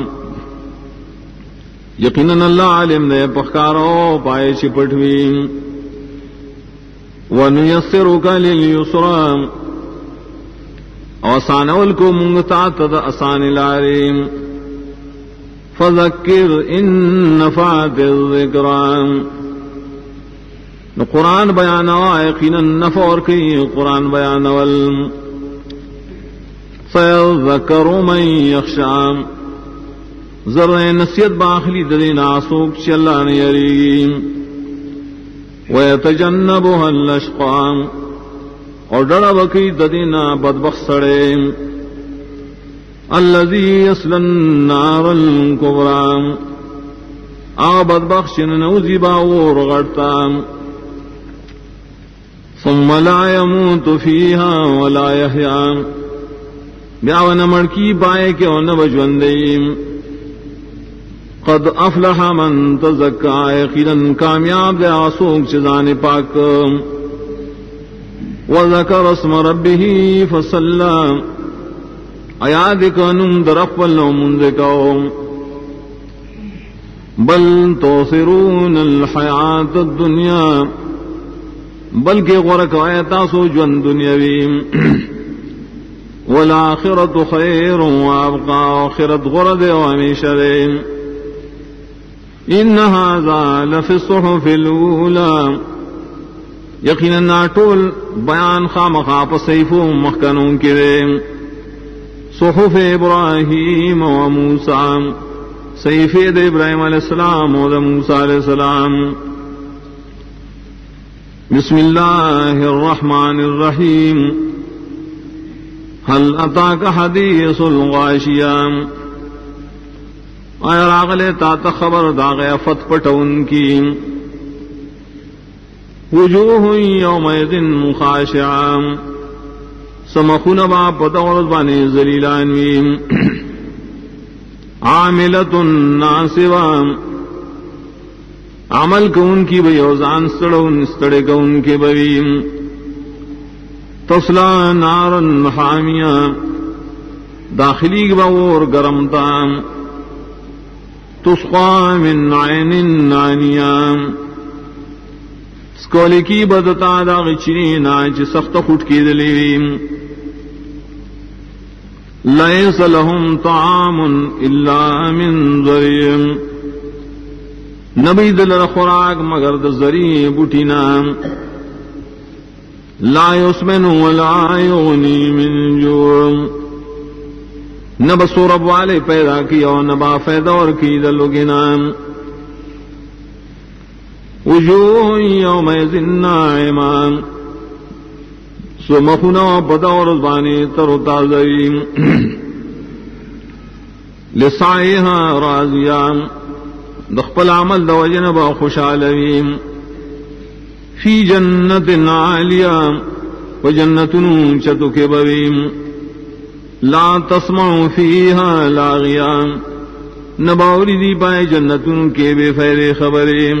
یقیناً اللہ عالم دے پخکارو پائے چپٹوی وَنُيَسِّرُكَ لِلْيُسْرَى اوسانول کو منگتا تد آسان لاریم فَذَكِّرْ إِن نَفَعَتِ الذِّكْرَى قرآن بیانوا یقیناً نفع اور کی قرآن بیانول سَيَذَّكَّرُ مَن يَخْشَى ذرہ نصیحت باخلی ددین آسوک چی اللہ نے یریگی وَيَتَجَنَّبُهَا الْأَشْقَى اور ڈڑا بکی ددینا بدبخت سڑے الَّذِي يَصْلَى النَّارَ الْكُبْرَى آ بدبخت نوزی باور غڑتا ثُمَّ لَا يَمُوتُ فِيهَا وَلَا يَحْيَى بیاون مڑکی بائے کہ او نبجوندیم قد افلح من تزکا یقیناً کامیاب دے آسوک چیزان پاک وذکر اسم ربہ فصلا ایاد کنم درف والنو منذکو بل توثرون الحیات الدنیا بلکہ غرق آیتاسو جون دنیاویم والآخرت خیر وابقا آخرت غرد ومیشرین ان هذا لفی الصحف الاولى یقینا ناٹول بیان خامخا پسیفو مخکنوں کرے صحف ابراہیم و موسیٰ صحیفے ابراہیم علیہ السلام و موسیٰ علیہ السلام بسم اللہ الرحمن الرحیم هل اتاک حدیث الغاشیہ آیا راغلے تا خبر داغ افت پٹون کی وجوہ یومئذ خاشعہ سمخون با پتورد بانی ذلیلانویم عاملت ناصبہ عمل کون کی بیوزان سڑون استڑے کون کے بویم تصلا نارن حامیہ داخلی باور گرمتام تسقى من عين آنية سکولی کی بدتا دا غچنی ناچ سخت خٹ کی دلیویم لیس لهم طعام الا من ضریع نبی دل خوراک مگر د ذریع بوٹینا لا یسمن ولا یغنی من جوع نہ بسورب والے پیدا کیا اور نہ با فیدا اور کی دلوگنا وجوہ یومئذ ناعمہ سمخنا بدا اور زبانی تر و تازی لسعیہا راضیہ دخپل عمل دوجن با خوشحالویم فی جنت عالیہ و جنتن چتو کے بویم لا تسمع فیہا لاغیا نباوری دی پائے جنتن کے بے فیر خبریں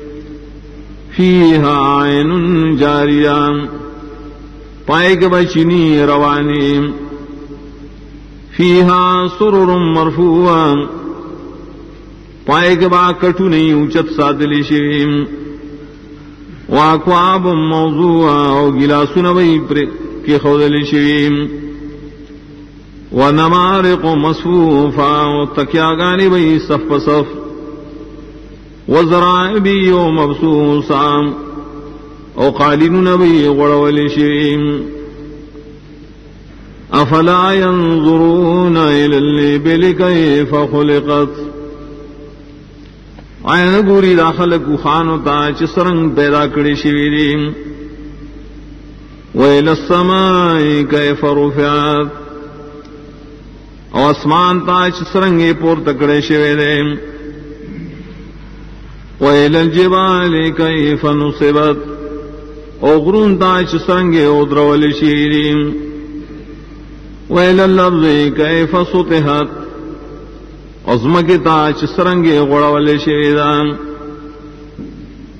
فیہا عین جاریہ پائے کے بچنی روانی فیہا سرر مرفوعہ پائے کے با کٹو نہیں اونچت ساتلی شویم واکواب موضوعہ او گلاسو نبی پر کی خودلی شویم ونمارق مصفوفا تکیاگانی بئی صف صف وزرائبی و مبسوسا او قالین نبی غڑولی شیم افلا ينظرون الى الابل كيف خلقت آیا گوری داخل کو خانو تا چسرنگ پیدا کری شویدیم ویل السماء كيف رفعت او اسمان تا چسرنگی پور تکڑے شویدیم ویل الجبال كيف نصبت او غرون تا چسرنگی او درولی شویدیم ویل الارض كيف سطحت عظمکی تا چسرنگی غڑولی شویدان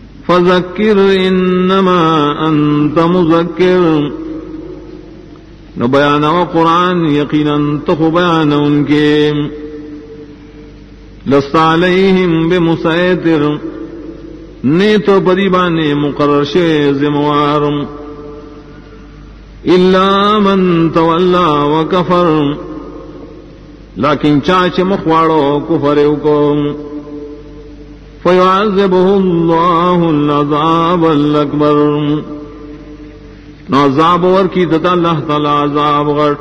فذکر انما انت مذکر نو بیان و قرآن یقیناً تو بیان ان کے لست علیہم بمسیطر نے تو پریبانے مقرر شے ذموار الا من تولا وکفر لیکن چاچ مخواڑو کفر کو فیعذبہ اللہ العذاب الاکبر عذاب ورکی دتا اللہ تعالی عذاب غٹ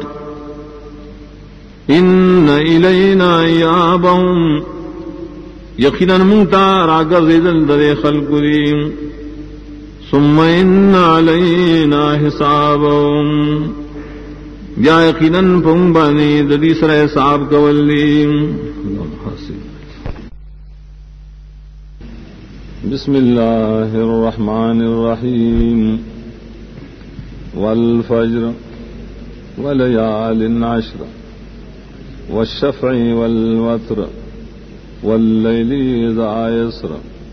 ان الینا ایابہم یقیناً منتا راگر ریدل در خلق دیم ثم ان علینا حسابہم یا یقیناً پنبانی ددی سر حساب کولیم بسم اللہ الرحمن الرحیم والفجر وليال عشر والشفع والوتر واللیل اذا یسر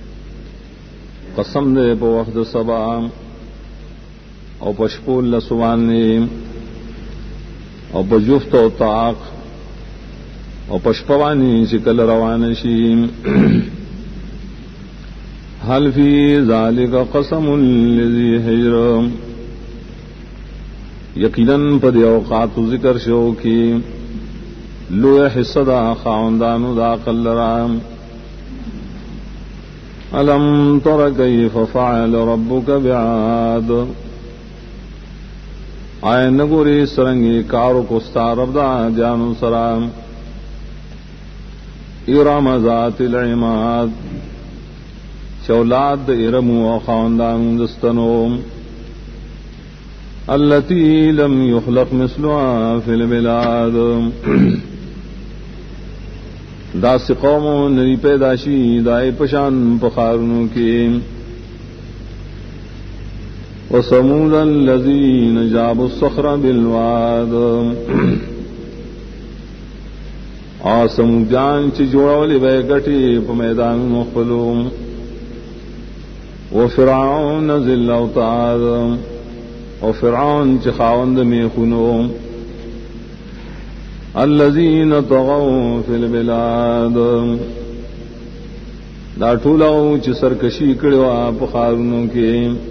قسم دے پا وقت سبا او پشپول لسوانی او پجفت و طاق او پشپوانی شکل روانشیم حل فی ذالک قسم لذی حجر یقیناً پد اوقات ذکر شو کی لو حصدا خاوندان دا قلرام الم تر کیف فعل ربک بعاد آئے نگوری سرنگی کارو کستا رب دا جانو سرام ارم ذات العماد چولاد ارمو و خاوندان دستنوم التي لم يخلق مثلها في البلاد داس قوم نری پیداشی دائے پشان پخارنوں کی وثمود الذين جابوا الصخر بالواد سمودیان چی جوڑاولی بے گٹی پا میدان مخفلوم وفرعون ذی الاوتاد او فرعون چی خاوند میخونو الذین طغوا فی البلاد دا ٹولاو چی سرکشی کڑوا پخارنوں کے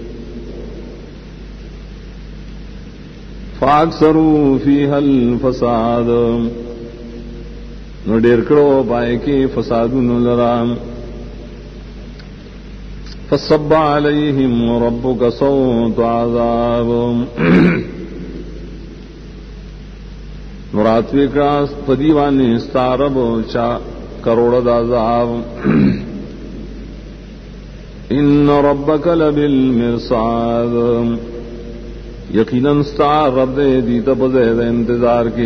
فاکثروا فیہا الفساد نو ڈیر کڑو پائے کے فسادن لرام فصب علیہم ربک صوت عذاب مراتوی کراس پدیوانی ستارب چا کروڑ عذاب ان ربک لبالمرصاد یقیناً ستار رب دے دیتا بزید انتظار کے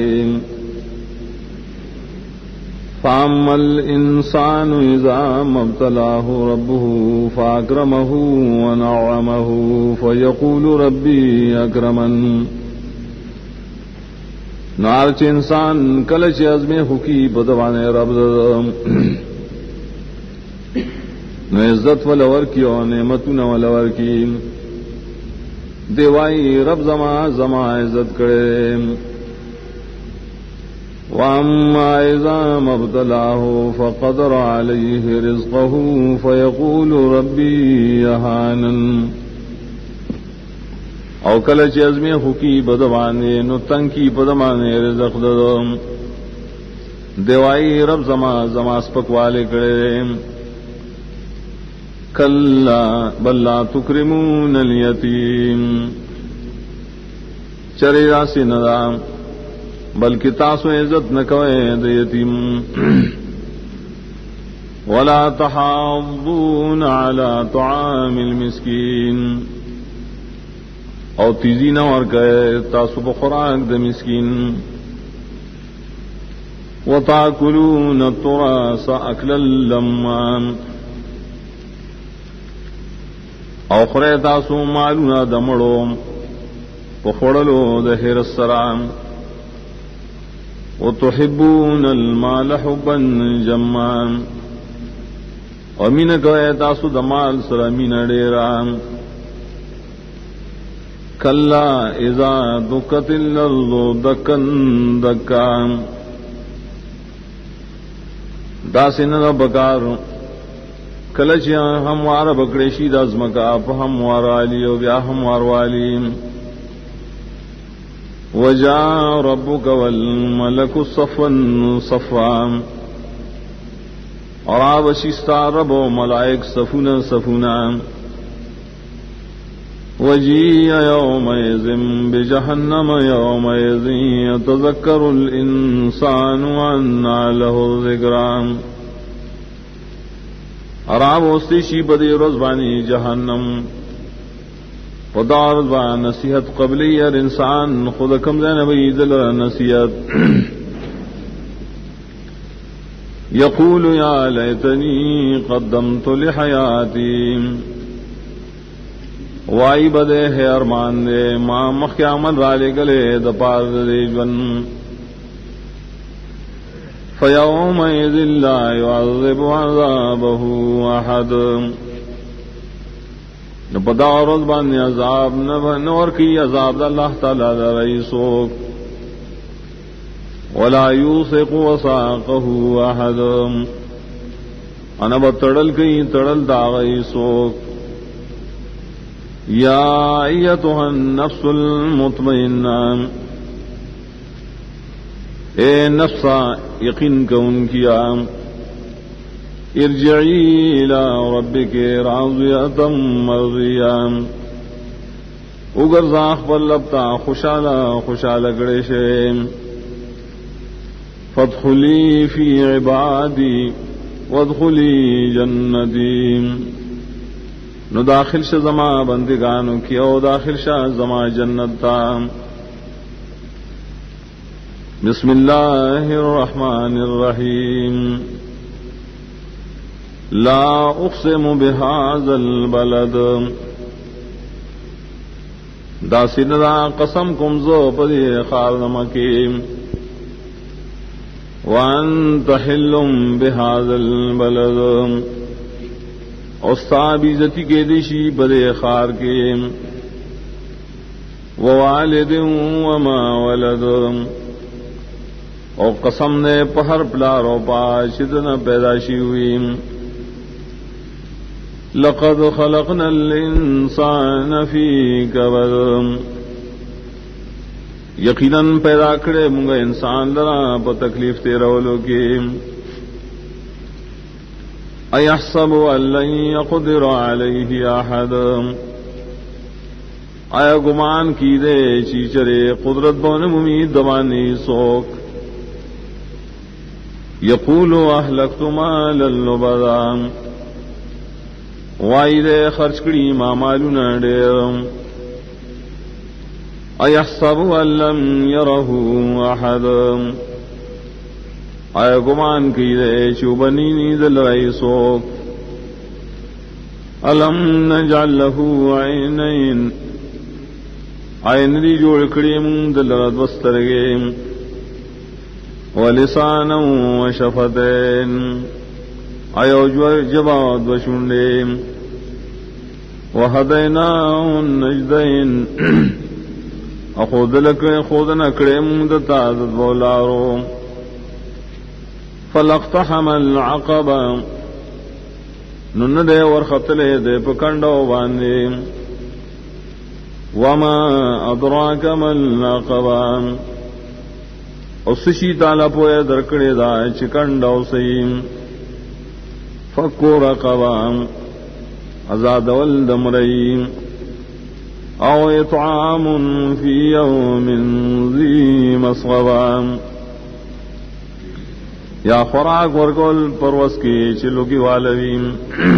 فاما الانسان اذا ما ابتلاه ربه فاکرمه ونعمه فیقول ربی اکرمن نارچ انسان کلچ عزم حکی بدوانے رب نو عزت ولور کی اور نعمتون ولور کی دیوائی رب زما عزت کرے وَأَمَّا إِذَا مَا ابْتَلَاهُ فَقَدَرَ عَلَيْهِ رِزْقَهُ فَيَقُولُ رَبِّي أَهَانَنِ او کلچ عزم حکی بدوانے نو تنکی بدوانے رزق ددم دیوائی رب زما سپکوالے کرے کلا بل لا تکرمون الیتیم چرے راسی ندام بلکہ تاسو عزت نہ کوئے دے یتیم ولا تحاضون على طعام المسکین او تیزی نہ اور کہے تاسو په خوراک د مسکین وتاکلون التراث اکلا لما او خورے تاسو مالونا دمڑو په خوڑلو د هر السلام وتحبون المال حبا جما ومن کوئے تاسو دمال سر من ڈیرا کلا اذا دکت الارض دکن دکا داسن بکار کلچ ہموار بکڑیشی دازمکا پا ہموار والی و بیا ہموار والی وجاء ربک والملک صفا صفا اور آبشیستا رب و ملائک صفونا صفونا وجیء یومئذ بجہنم یومئذ یتذکر الانسان وانى له الذکرام اراب وستیشی بدی رزبانی جہنم خدا رزبان نصیحت قبلی ار انسان خود کم دین بی دل نصیحت یقول یا لیتنی قدمت لحیاتی وائی بدے ہے ارمان دے ماں مخی عمل رالے گلے دپار دے جون فیومئذ لا يعذب عذابه احد نپدا روز باندې عذاب نور کی عذاب اللہ تعالی دا رئیسوک ولا یوثق وثاقه احد انا بتڑل کی تڑل دا رئیسوک یا ایتها النفس المطمئنہ اے نفسا یقین کون کیا ارجعی الى ربک راضیتا مرضیہ اگر زاخ پر لبتا خوشالا گڑیشے فادخلی فی عبادی وادخلی جنتی نو داخل شا زما بندگانو کیا او داخل شا زما جنت تا بسم اللہ الرحمن الرحیم لا اقسم بهذا البلد دا سیدنا قسم کم زو پدی خار نمکیم وانت حلم بهذا البلد استاب عزتی کے دیشی پدی خار کے ووالد وما ولد اور قسم نے پہر پلارو پاشدن پیداشی ہوئی لقد خلقنا الانسان فی کبد یقیناً پیدا کرے منگا انسان لرا پا تکلیف تیرولو کی ایحسب ان لن یقدر علیہ احد آیا گمان کی دے چیچرے قدرت بون ممید دوانی سوک یقول اہلکت مالا لبدا وائی دے خرچ کری ما مالونا دیر ایحسب ان لم یرہ احد آیا گمان کی دے چوبنی دل رئیسوک الم نجعل لہو عینین عین دی جوڑ کری من دل رد وسترگیم ولسانا وشفتین ایو جباد وشنڈیم وہدیناہ النجدین خود نکڑیم دتا دت بولارو فلقتحم العقبہ نن دے ورخطلے دے پکنڈو باندے وما ادراک ما العقبہ اسشی تالا پوئے درکڑے دا چکنڈو سیم فکو رقبہ ازاد والدمرئی او اطعام فی یوم ذی مسغبہ یا خوراک ورکول پروس کی چلو کی والویم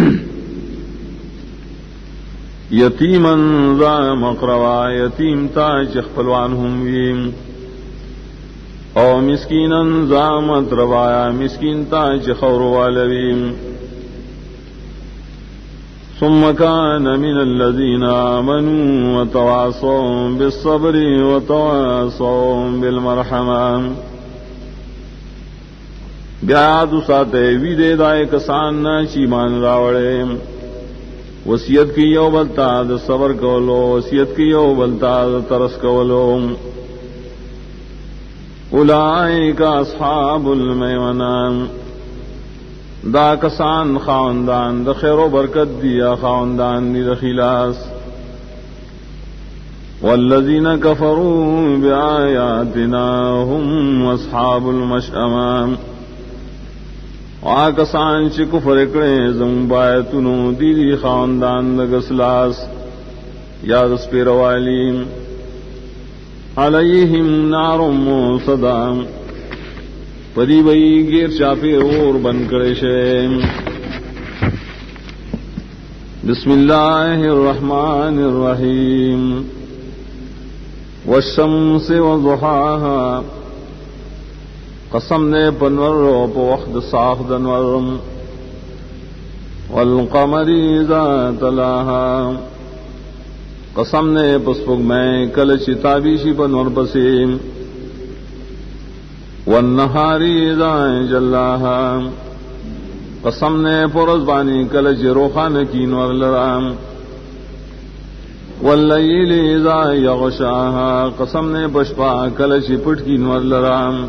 یتیمن ذا مقربہ یتیم تا چخپلوان ہم ویم او مسکینن ذا متربایا مسکین تا چخور والویم ثم كان من الذين آمنوا وتواصوا بالصبر وتواصوا بالمرحمة بیا دو ساتے وی دے دائے کسان چی مان راوڑے وصیت کی یو بلتا د صبر کولو، وصیت کی یو بلتا د ترس کولو. اولئک اصحاب المیمنہ، دا کسان خاوندان د خیر و برکت دیا، خاوندان دی د خلاص. والذین کفروا بآیاتنا هم اصحاب المشأمہ، آکسان چی کفر کرے زم بایتنو دیدی خاندان دگسلاس یا دس پیروالیم. علیہم نار موصدا، پری بئی گیر چاپی اور بن کرے شیم. بسم اللہ الرحمن الرحیم. والشمس وضحاها، قسم نے پنور پو وقت ساخ دنورم. والقمر اذا تلاها، قسم نے پسپگ میں کل چتابی شی پنور پسیم. والنہار اذا جلاها، قسم نے پرز بانی کل چ روخان کینور لرام. واللیل اذا یغشاها، قسم نے پشپا کل چ پٹ کینور لرام.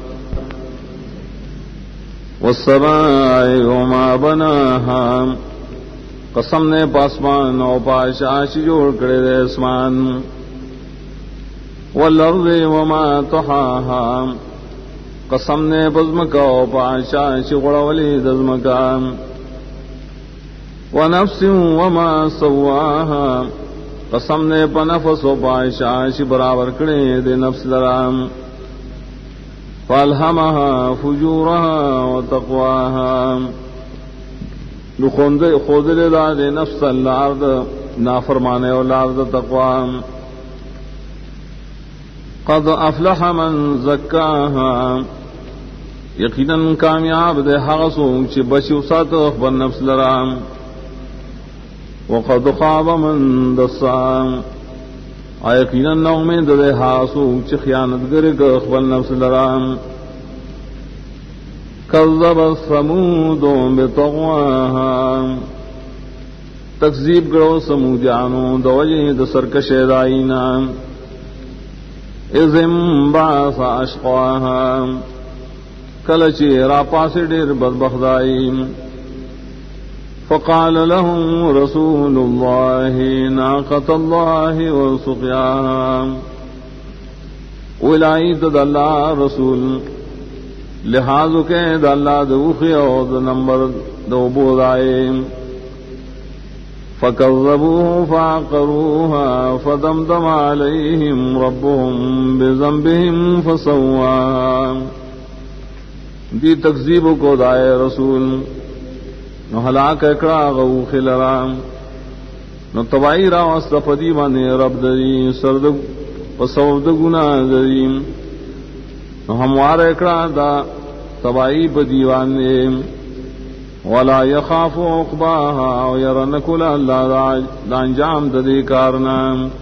والسماء وما بناها، قسم نے پاسمان او پاشاش جوڑ کرے دے اسمان. والارض وما طحاها، قسم نے بزمکا او پاشاش غڑولی دزمکا. ونفس وما سواها، قسم نے پنفس و پاشاش برابر کرے دے نفس لرام. فالہمها فجورها وتقواها، خود دا دے نفس الارض نافرمانے و الارض تقوا. قد افلح من زکاها، یقیناً کامیاب دے حغسوں چی بچی سات اخبر نفس لرام. وقد خاب من دسام، یقیناً نومید دے حاسو چی خیانت گرگ اخبر نفس لرام. کذب ثمود بطغواها، تکذیب کرو سمودیانو دوجہ د سرکش دائینا. اذ انبعث اشقاها، کلچی راپاس ڈیر بدبخدائی. فقال لهم رسول الله ناقة الله وسقياها، ولایت د اللہ رسول لحاظ کے د اللہ دوخی او د نمبر دو بودائے. فكذبوه فعقروها فدمدم عليهم ربهم بذنبهم فسواها، دی تکذیب کو دائے رسول نو ہلاک اکڑا غوخ لرام. نو تبائی را وستفدی بانے رب دری سرد پسود گناہ دری. نو ہموار اکڑا دا تبائی پا دیوانے. ولا یخاف عقباها، ویرنکل اللہ دا انجام ددی کارنا.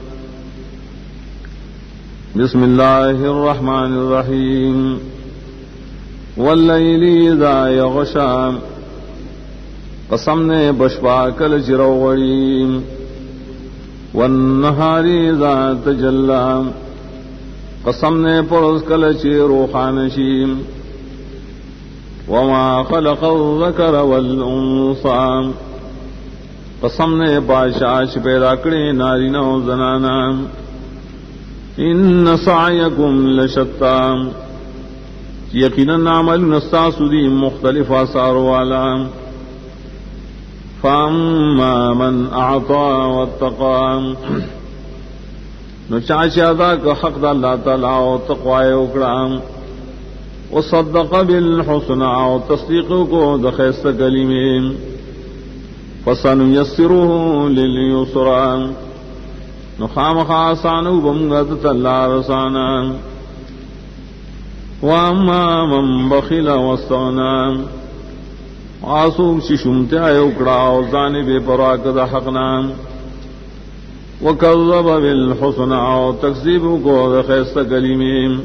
بسم اللہ الرحمن الرحیم. واللیل اذا یغشا، قسم نے بشپا کل چروڑی. والنہار اذا تجلا، قسم نے پرز کل چروخانشی. وما خلق الذکر والانثى، قسم نے پاشاش پیدا کرے نارینا و زنانا. ان سعیکم لشتی، یقیناً عمل نستاسو دی مختلف آثار والا. فاما من اعطا واتقى، نو چاچی ادا کا حق دا اللہ تعالی و تقوی اکرام. وصدق بالحسنى، و تصدیق کو دخیست کلمیں. فسنیسره لليسرى، نخام خاصانو بمگد تلا رسانا. واما من بخل واستغنى، آسوک ششمتے آئے اکڑا و جانب پراک دا حقنا. وکذب بالحسنى، و تکذیب کو دخیست کلمیں.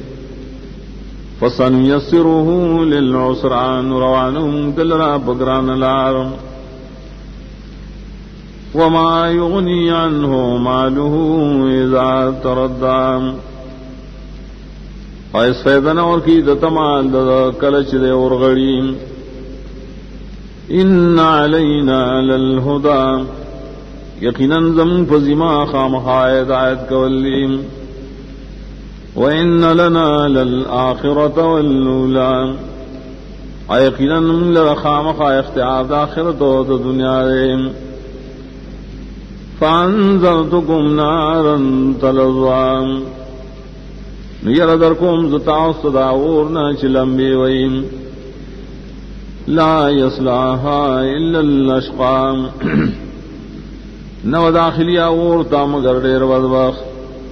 فسنیسره للعسرى، روانهم دلرا بگران لار. وما يغني عنه ماله اذا تردى ایس فیدن اور کی دتمال کلچ دے اور غڑیم ان علینا للہدى یقیناً زم فزما خامخا ہدایت کولیم وَإِنَّ لَنَا لَلْآخِرَةَ وَالْأُولَى یقیناً لرخامخا اختیار آخرت و دنیا دے فَأَنذَرْتُكُمْ نَارًا تَلَظَّى یردرکم زتاوست داورنا چلمبی ویم لا يصلاها الا الاشقى نو داخلی آورتا مگر دیر بدبخت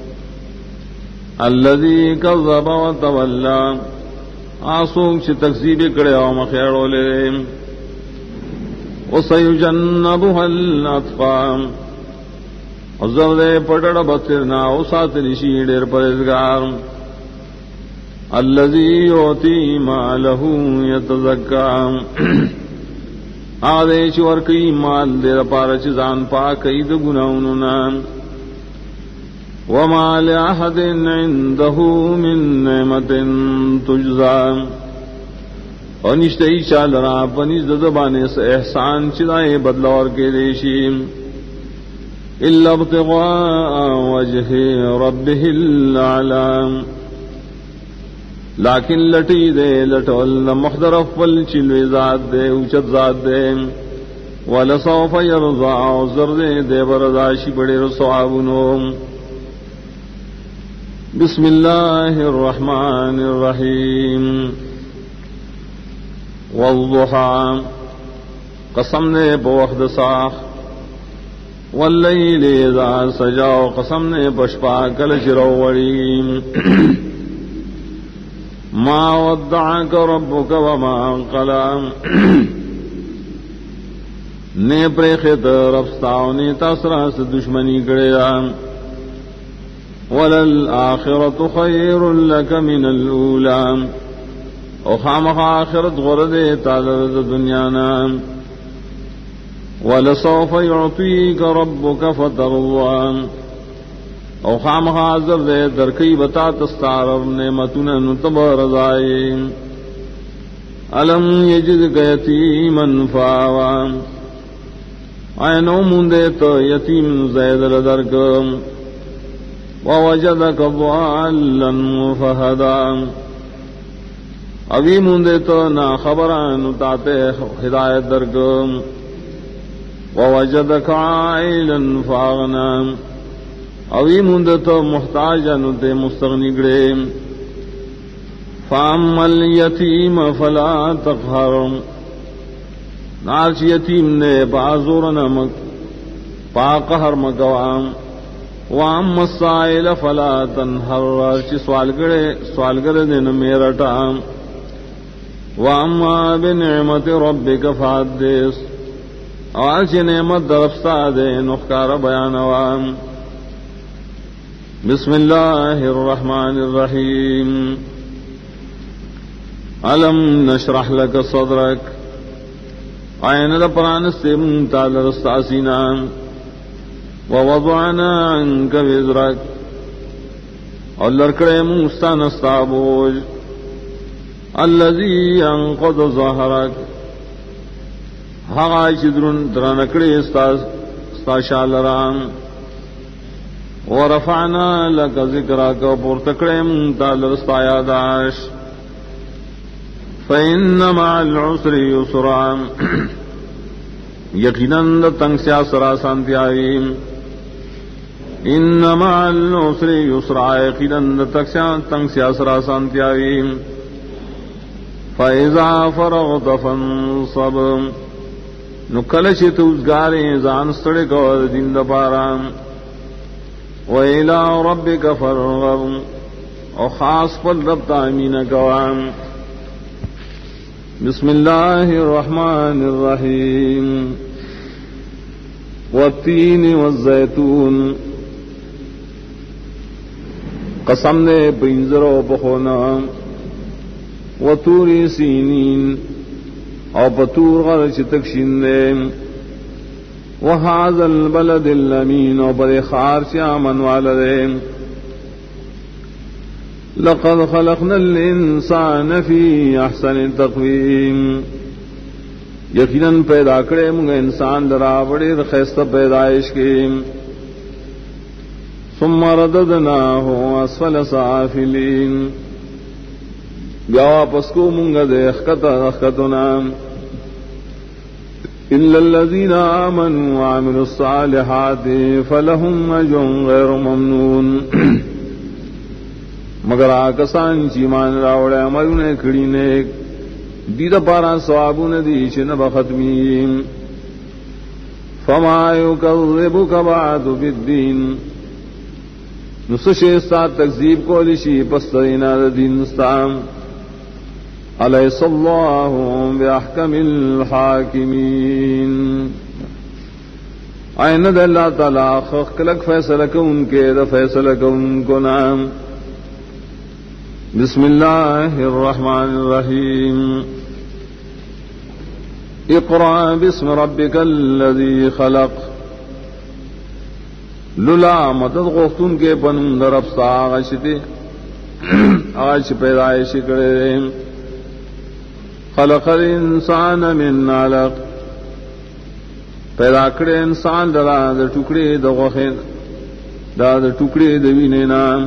الذي كذب وتولى آسوک چھ تکذیب کرے او مخیرو لے وسيجنبها الاتقى حضر دے پڑڑ بطرنا او ساتنشی دیر پرزگار الذي يؤتي ماله يتزكى آدیش ورکی مال دیر پارچ زان پاکی دو گناوننا وما لأحد عنده من نعمت تجزا ونشتئی چالرا پنیز دزبانے سے احسان چلائے بدلور کے دیشیم الا ابتغاء وجه ربه الأعلى لیکن لٹی دے لٹول مخدر افل چلوی ذات دے اوچت ذات دے ولسوف یرضا عذر دے برداشی بڑے رسوابنو بسم اللہ الرحمن الرحیم والضحى قسم نے بوخد ساخ واللیل اذا سجا قسم نے پشپا کل چروڑی ما ودعك ربك وما قلى نے پریخت رفستاو نے تاسرا سے دشمنی کریا وللآخرة خیر لك من الأولى او خامخ آخرت غرد تالرد دنیانا ولسوف يعطيك ربك فترضى او خامخ حاضر دے درکی بتا تستارب نعمتنا نتب رضائی علم یجدک یتیما فاوا اینو مندے تو یتیم زید لدرک ووجدک ضالا فہدا ابھی مندے تو نا خبران تاتے ہدایت درک ووجدک عائلا فاغنا اوی مندت محتاج انتے مستغنی گڑے فاما الیتیم فلا تقہر نارچ یتیم نے بازور نمک پاقہر مکوام واما السائل فلا تنہر چی سوال کرے دن میرٹا واما بنعمت ربک فحدث آج نعمت درفتا دے نخکار بیانوام بسم اللہ الرحمن الرحیم علم نشرح لک صدرک آئین لپران سے منتال رستاسینا ووضعنا عنک وزرک اور لڑکڑے منستان استابوج الذی انقض ظہرک ہاں چدرن درنکڑے استاشالران ورفعنا لك ذکرک پورتکڑے منتال رستایا داش فإن مع العسر يسرا یقیناً تنگ سیا سرا سانتیاویم ان مع العسر يسرا یقیناً تنگ سیا سرا سانتیاویم فإذا فرغت فانصب نکلچ توزگاریں زان سڑک اور دن دپارام وَإِلَىٰ رَبِّكَ فَارْغَب اور خاص پر رب تامین کوام بسم اللہ الرحمن الرحیم والتین والزیتون قسم نے پنجر و پخونا وطور سینین اور پتور غرچ تکشن وهذا البلد الامین و بر خارش امن والدے لقد خلقنا الانسان فی احسن تقویم یقیناً پیدا کرے منگا انسان درا بڑی خیست پیدائش کی ثم رددناہ اسفل سافلین بیا واپس کو منگا دے اخکتنا الا الذین آمنوا وعملوا الصالحات فلهم اجر غیر ممنون مگر آکسان چیمان راوڑے عملنے کھڑی نیک دید پارا ثوابون دیش نبا ختمیم فما یکذبک بعد بالدین نسشیستا تکذیب کو لشی پسترینا دین استام علیس اللہ باحکم الحاکمین آئین دا اللہ تعالی خلق فیصلہ کن کے دا فیصلہ کن کو نام بسم اللہ الرحمن الرحیم اقرأ باسم ربک الذی خلق للا مدد غفتن کے پنم درفتا آغشتے آغش پیدائش کرے خلق الانسان من علق پیدا کرے انسان درا در ٹکڑے دا غخین دا در ٹکڑے دوینے نام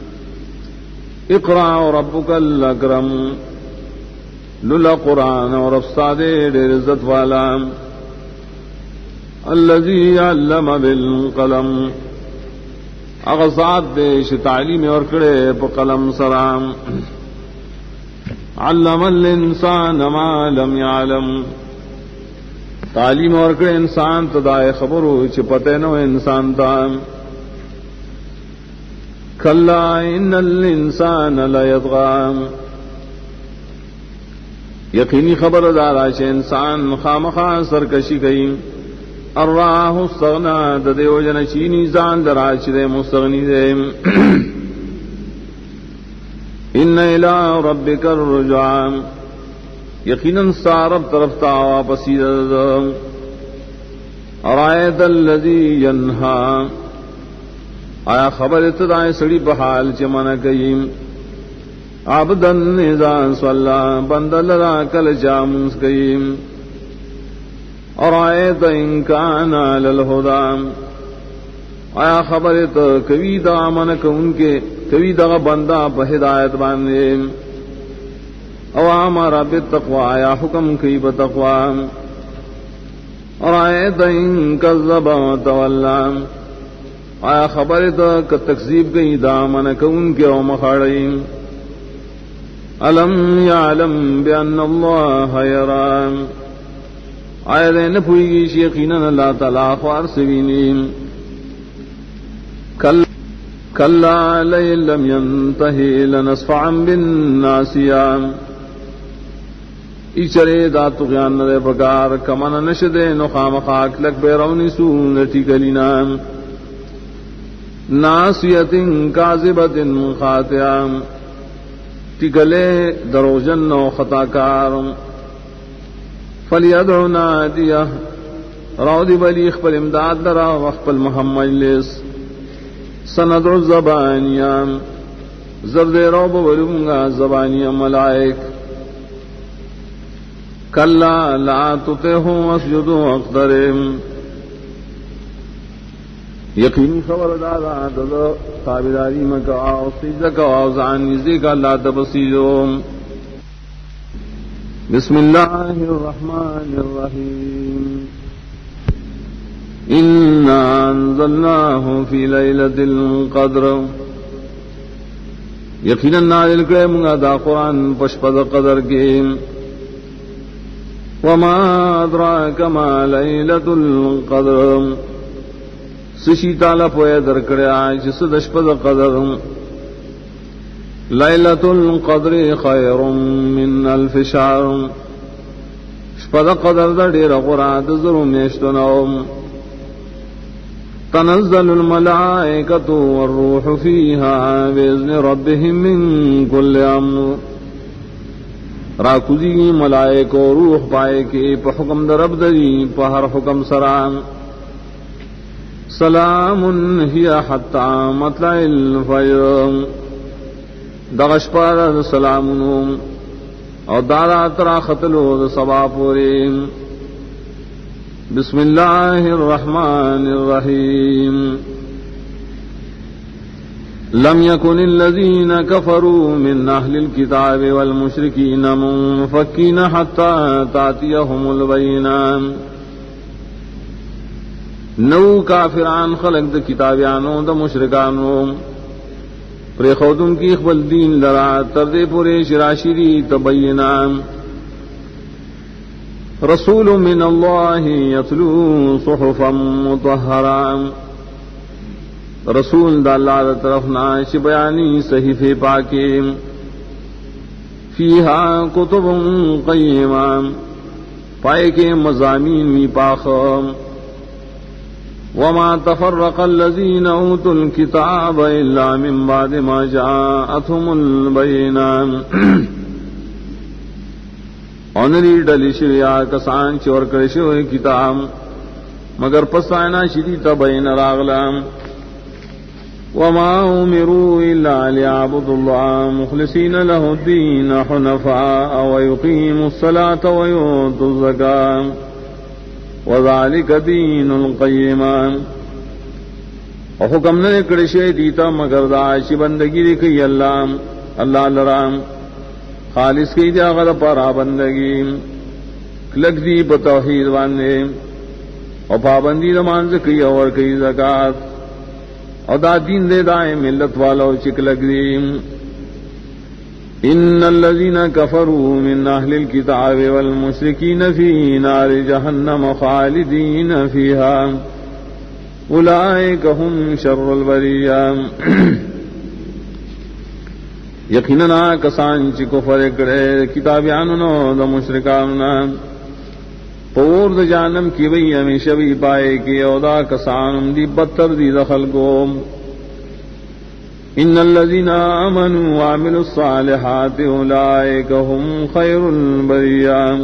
اقرأ ربک الاکرم للا قرآن اور افسادے دیر عزت والا الذی علم بالقلم اغزاد دیش تعلیم اور کڑے پا قلم سرام علم الانسان ما لم يعلم تعلیم اور کڑے انسان تدائے خبرو چپتے نو انسان تام کلا ان الانسان لیطغى یقینی خبر دارا چھ انسان خامخا سرکشی گئی الراہ استغنا ددے وجن چینی زان درا چھ مستغنی دے ان الى ربک الرجعا یقیناً سارب طرف تا واپسی ارائیت الذی ینہا آیا خبر اتدائے سڑی بحال چمنا کئیم عبدن اذا صلا بندل را کل جامنس کئیم اور آیت انکان علی الہدام آیا خبر ات کوی دا منک ان کے کوی دا بندہ پہ ہدایت باندے او آمارا بالتقوی آیا حکم کی بتقوی اور آیت ان کذب تولام آیا خبر تو تکذیب گئی دامن کون کے او مخاڑیم علم یعلم بان اللہ یرام آیا دین پوئی گی شیقینا اللہ تعالی خوار سوینیم کلا لئن لم ینتہی لنصفعا بالناسیام ایچرے دا تغیان ندے پکار کمن نشدے نخام خاک لک بیرونی سون ٹکلینام ناسیت کاذبت خاطئہ ٹکلے دروجن و خطاکار فلیدعو نادیہ راودی بلی اخبر امداد درا وخبر محمد لیس سندعو الزبانیہ زرد روب ولونگا زبانیہ ملائک کلا لا تطیہو اسجدو اقدرم یقینی خبر دادا دادا تابداری مکا و سجدہ کا وعوزان نزدی کا اللہ تبصیرو بسم اللہ الرحمن الرحیم انا انزلناہ فی لیلۃ القدر یقینا نازل کرے منگا دا قرآن پشپد قدر کے وما ادراک ما لیلۃ القدر سشی تالا پوئے در کرے آج سدشپد قدر لیلۃ القدر خیر من الف شہر شپد قدر در دیر قرآن زرو میشتنوم تنزل الملائکۃ والروح فیہا باذن ربہم من کل امر راکوزی ملائک و روح پائے کے پا حکم در رب دری پا ہر حکم سرام سلام هي حتى مطلع الفجر دغش پر سلامون اور دارا ترا خطلو صبا پوری بسم اللہ الرحمن الرحیم لم يكن الذين كفروا من أهل الكتاب والمشركين منفكين حتى تأتيهم البينة نو کافران خلق دا کتابیانو دا مشرکانو پر خودن کی اخبل دین لرا تردے پورے شراشری تبینا رسول من اللہ یتلو صحفا مطہرا رسول دا اللہ دا طرفنا شبیانی صحیفے پاکے فیہا کتب قیمہ پائے کے مضامین می پاخم وما تفرق الذين اوتوا الكتاب الا من بعد ما جاءتهم البينات اونری ڈلی شریا کسان چور کرشو کتاب مگر پسانا شری تبین راغلام وما امروا الا ليعبدوا الله مخلصين له الدين حنفاء ويقيموا الصلاة ويؤتوا الزكاة وذالک دین القیمہ اور حکم نے کرشے دیتا مگر داعش بندگی رکھی اللہ لرام خالص کی جا غد پارا بندگی کلک دی بتوحید باندے اور پابندی نماز کی اور کی زکات اور دا دین دے دائیں ملت والو چکلک دی ان الذين كفروا من اهل الكتاب والمشركين في نار جهنم خالدين فيها اولئك هم شر البرية یقینا کسان چ کفر کرے کتابیانو دا مشرکانو پور د جہنم کی وی ہمیشہ بھی پائے کہ اودا کسان دی بدتر دی دخل کو ان الذين آمنوا وعملوا الصالحات اولئك هم خير البرية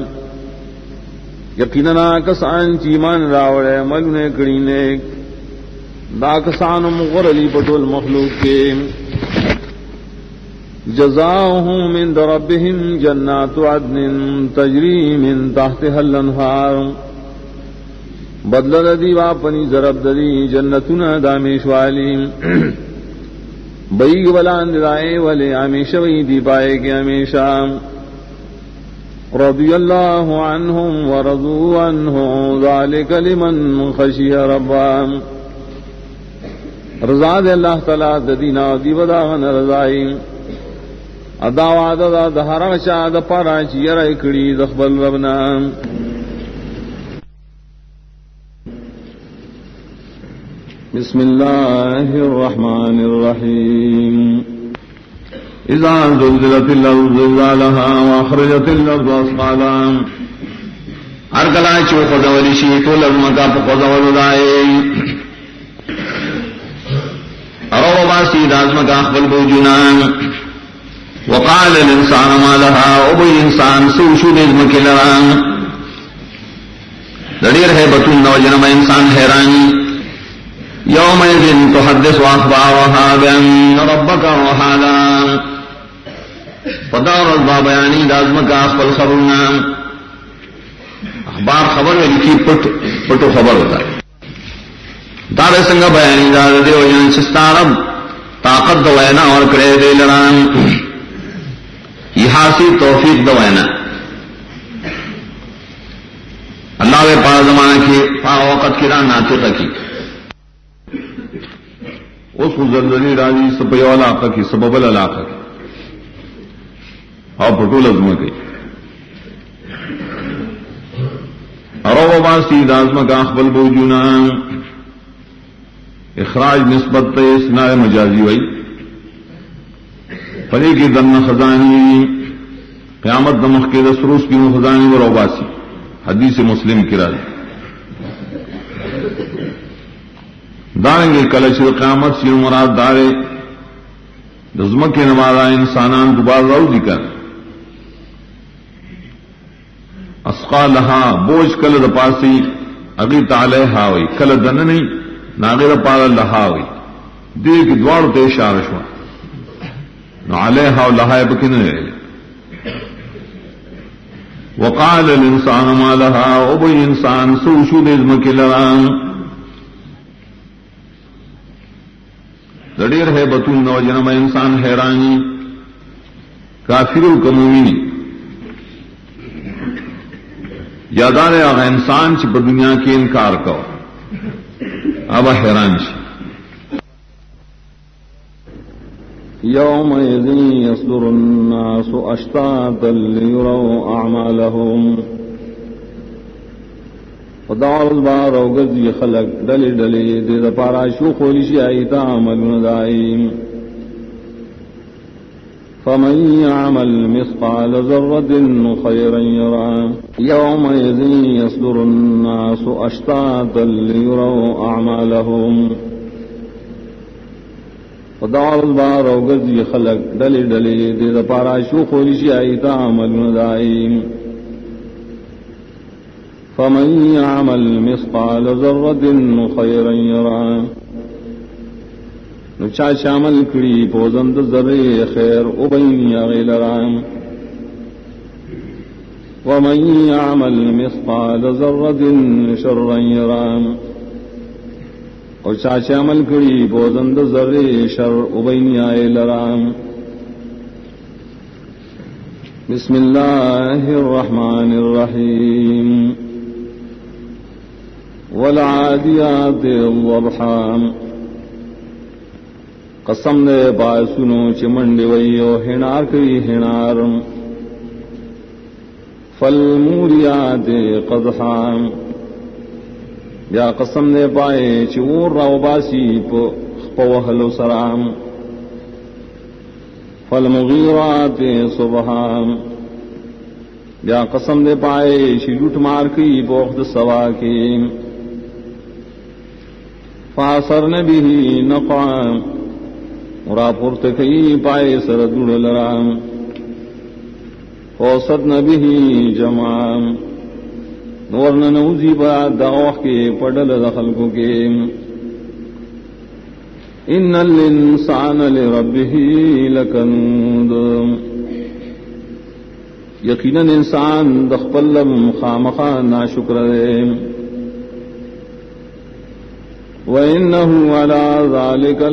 یقینا کسان ایمان راوڑے عمل نے کڑی نے دا کسان مغرلی پٹول مخلوق کے جزاؤهم من ربهم جنات عدن تجری من تحتها الانهار بدل دی واپنی ضرب دی جنتنا دامیش والی بیگ ولان دلائے والے ہمیشہ وہی دی پائے کہ ہمیشہ رضی اللہ عنہم ورضوا عنہ ذالک لمن خشی ربا رضا دے اللہ تعالی دینا دی بداغن رضائی ادا وعدہ دہرا شاد پارا چیر اکڑی دخبل ربنا بسم اللہ الرحمن الرحیم اذا زلزلت الارض زلزالها واخرجت الارض اثقالها ہر کلا چو خداولی شی تو لمکا خداول دائے او باسی دازمکا خپل بوجنان وقال الانسان ما لها او بی انسان سوشو دزمکلران لڑیر ہے بطن نوجنم انسان حیرانی یومئذ تحدث اخبارها بان ربك وحالا پدار البا بیانی دازم کا اخبر خبرنا اخبار خبر میں لکھی پٹو خبر ہوتا ہے دار سنگا بیانی دار دیو جن سستارب طاقت دوینا اور کرے دے لران یحاسی توفیق دوینا اللہ کے پا زمانہ کی پا وقت کی ران ناطقہ کی اس کو زلزلی راضی سبیو علاقہ کی سبب العلاقہ کی اور پٹول ازمہ کی ارو باسی دازمہ کا اخبل بوجونا اخراج نسبت اسنا مجازی وئی پری کی دن خزانی قیامت دمخ کے دسروس کی خزانی و روباسی حدیث مسلم کی راضی داریں گے کلچ قیامت سی مراد دارے دزمک کے نمازا انسانان دوبار رو ذکر اسقالها بوجھ کل دپاسی اگی تعالی ہاوئی کل دن نہیں ناغیر پارا لہاوی دیر کی دوارو تے اشارہ شوا نو علیہا و لہائے بکن رہے وقال الانسان ما لها او بھئی انسان سوشو دیزمکی لران دڑیر ہے بطول نو جنم انسان حیرانی کافرو کمومینی یادار آغا انسان چی پر دنیا کی انکار کو اب حیران چی يومئذ يصدر الناس أشتاتا ليروا أعمالهم ودار البار وغزي خلق دلی دلی دید پارا شوخ ولشی آئیتا عملون دائیم فمن يعمل مثقال ذرة خيرا يرى يومئذ يصدر الناس أشتاتا ليروا أعمالهم ودار البار وغزي خلق دلی دلی دید پارا شوخ ولشی آئیتا عملون دائیم فمن يعمل مثقال ذرة خيرا يرى نچا شامل کری پوزند ذرے خیر ابین غیلران ومن يعمل مثقال ذرة شرا يرى اور چاچے عمل کری بوزند ذرے شر ابین غیلران بسم اللہ الرحمن الرحیم والعادیات ضبحا قسم دے باسنو چمنڈ ویو ہنار کری ہنار فالموریات قدحا یا قسم دے پائے چور رو باسی پوہلو سرام فالمغیرات صبحا یا قسم دے پائے چلوٹ مار کی پوخت سوا کی فاثرن به نقعا را پورت کئی پائے سر دوڑ لرام فوسدن به جمعا نورن نوزی با دعوح کے پڑل دخل کو کے ان الانسان لربه لکنود یقیناً انسان دخپلم خامخا ناشکر دے وَإِنَّهُ عَلَى ذَلِكَ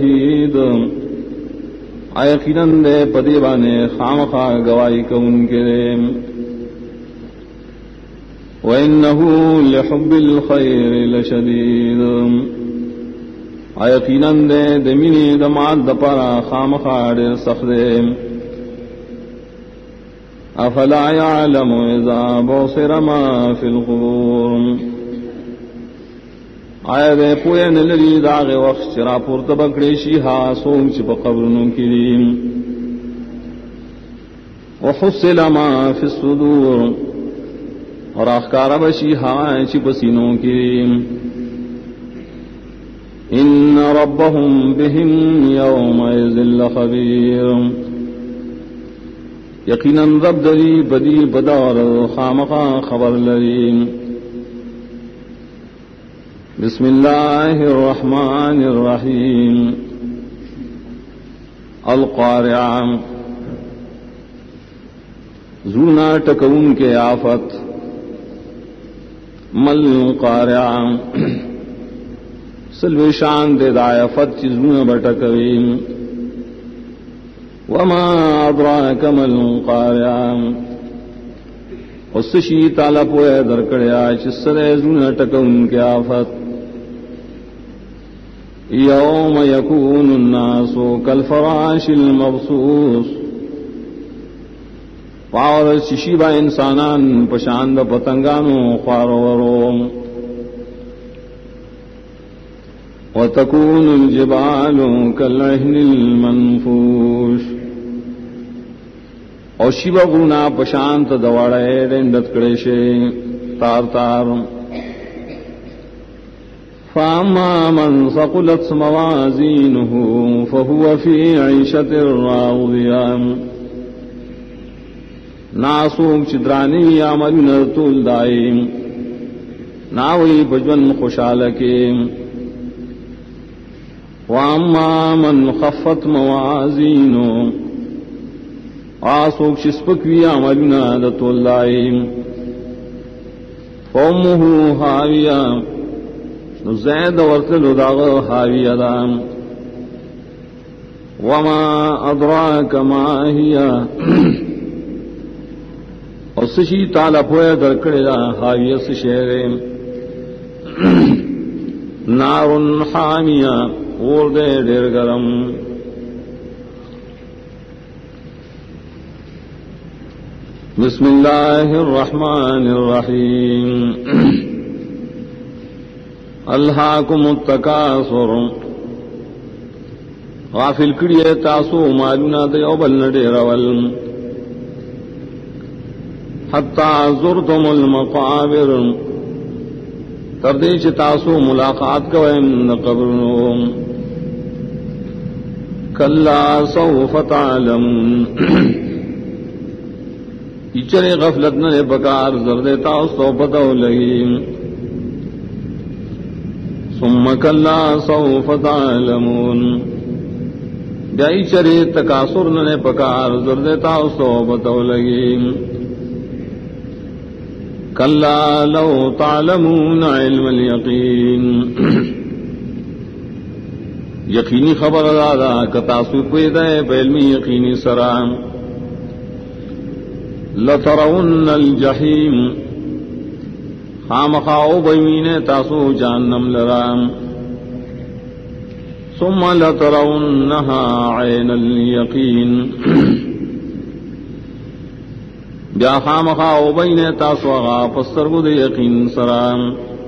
لَشَهِيدٌ آیقیناً دے پدیبانے خامخا گواہی کون کے دے وَإِنَّهُ لِحُبِّ الْخَيْرِ لَشَدِيدٌ آیقیناً دے دمینی دمات دپارا خامخا دیر سخت دے افلا يعلم اذا بصر ما في القبور آیا دے پویا نلری داغ وقت چرا پورت بکڑیشی ہا سوم چپ قبرنوں کریم وحصل ما فی الصدور اور اخکار بشی ہا چپ سینوں کریم ان ربهم بهم یومئذ لخبیر یقیناً رب دلی بدی بدار خامخا خبر لریم بسم اللہ الرحمن الرحیم القارعہ زونا ٹکون کے آفت مل قارعہ سلو شان دے دایافت چی زونا بٹکوین وما ادراک مل قارعہ اس شی تالا پوئے درکڑیا چسرے زونا ٹکون کے آفت یوم یکون الناس کالفراش المبثوث پاور چشیبا انسانان پشاند پتنگانو خوارورو وتکون الجبال کالعہن المنفوش اور شیبا غرونا پشانت دوڑے ڈنڈت کڑیشے تار تار فأما من ثقلت موازينه فهو في عيشة راضية ناسوم چدرانی عمل طول دائم ناوی بجون خوشحال کے واما من خفت موازینو آسوک شسپکوی عملنا دتو اللہ فامه حاویہ زید ورتلو داغ حاویہ دام وما ادراک ما ہی اور سشی تالا پویا درکڑے دا حاویہ سشہرے نار حامیہ اور دے دیر گرم بسم اللہ الرحمن الرحیم الہاکم التکاثر غافل کڑیے تاسو مالونا دیو بل ڈیرول حتی زرتم المقابر تردیچ تاسو ملاقات کوئن قبرنو کلا سوف تعلمون اچرے غفلت نے بکار زردتا سو پتو لگی ثم کلا سوف تعلمون جائی چرے تکاثر نے پکار زردتا سو پتو لگی کلا لو تعلمون علم الیقین یقینی خبر دادا کتاسو پیدا ہے بعلمی یقینی سرام لترون الجحیم خامخاؤ بمین تاسو جہنم لرام ثم لترونها عین الیقین بیا خامخاؤ بین تاسو غا پسترگو دے یقین سرام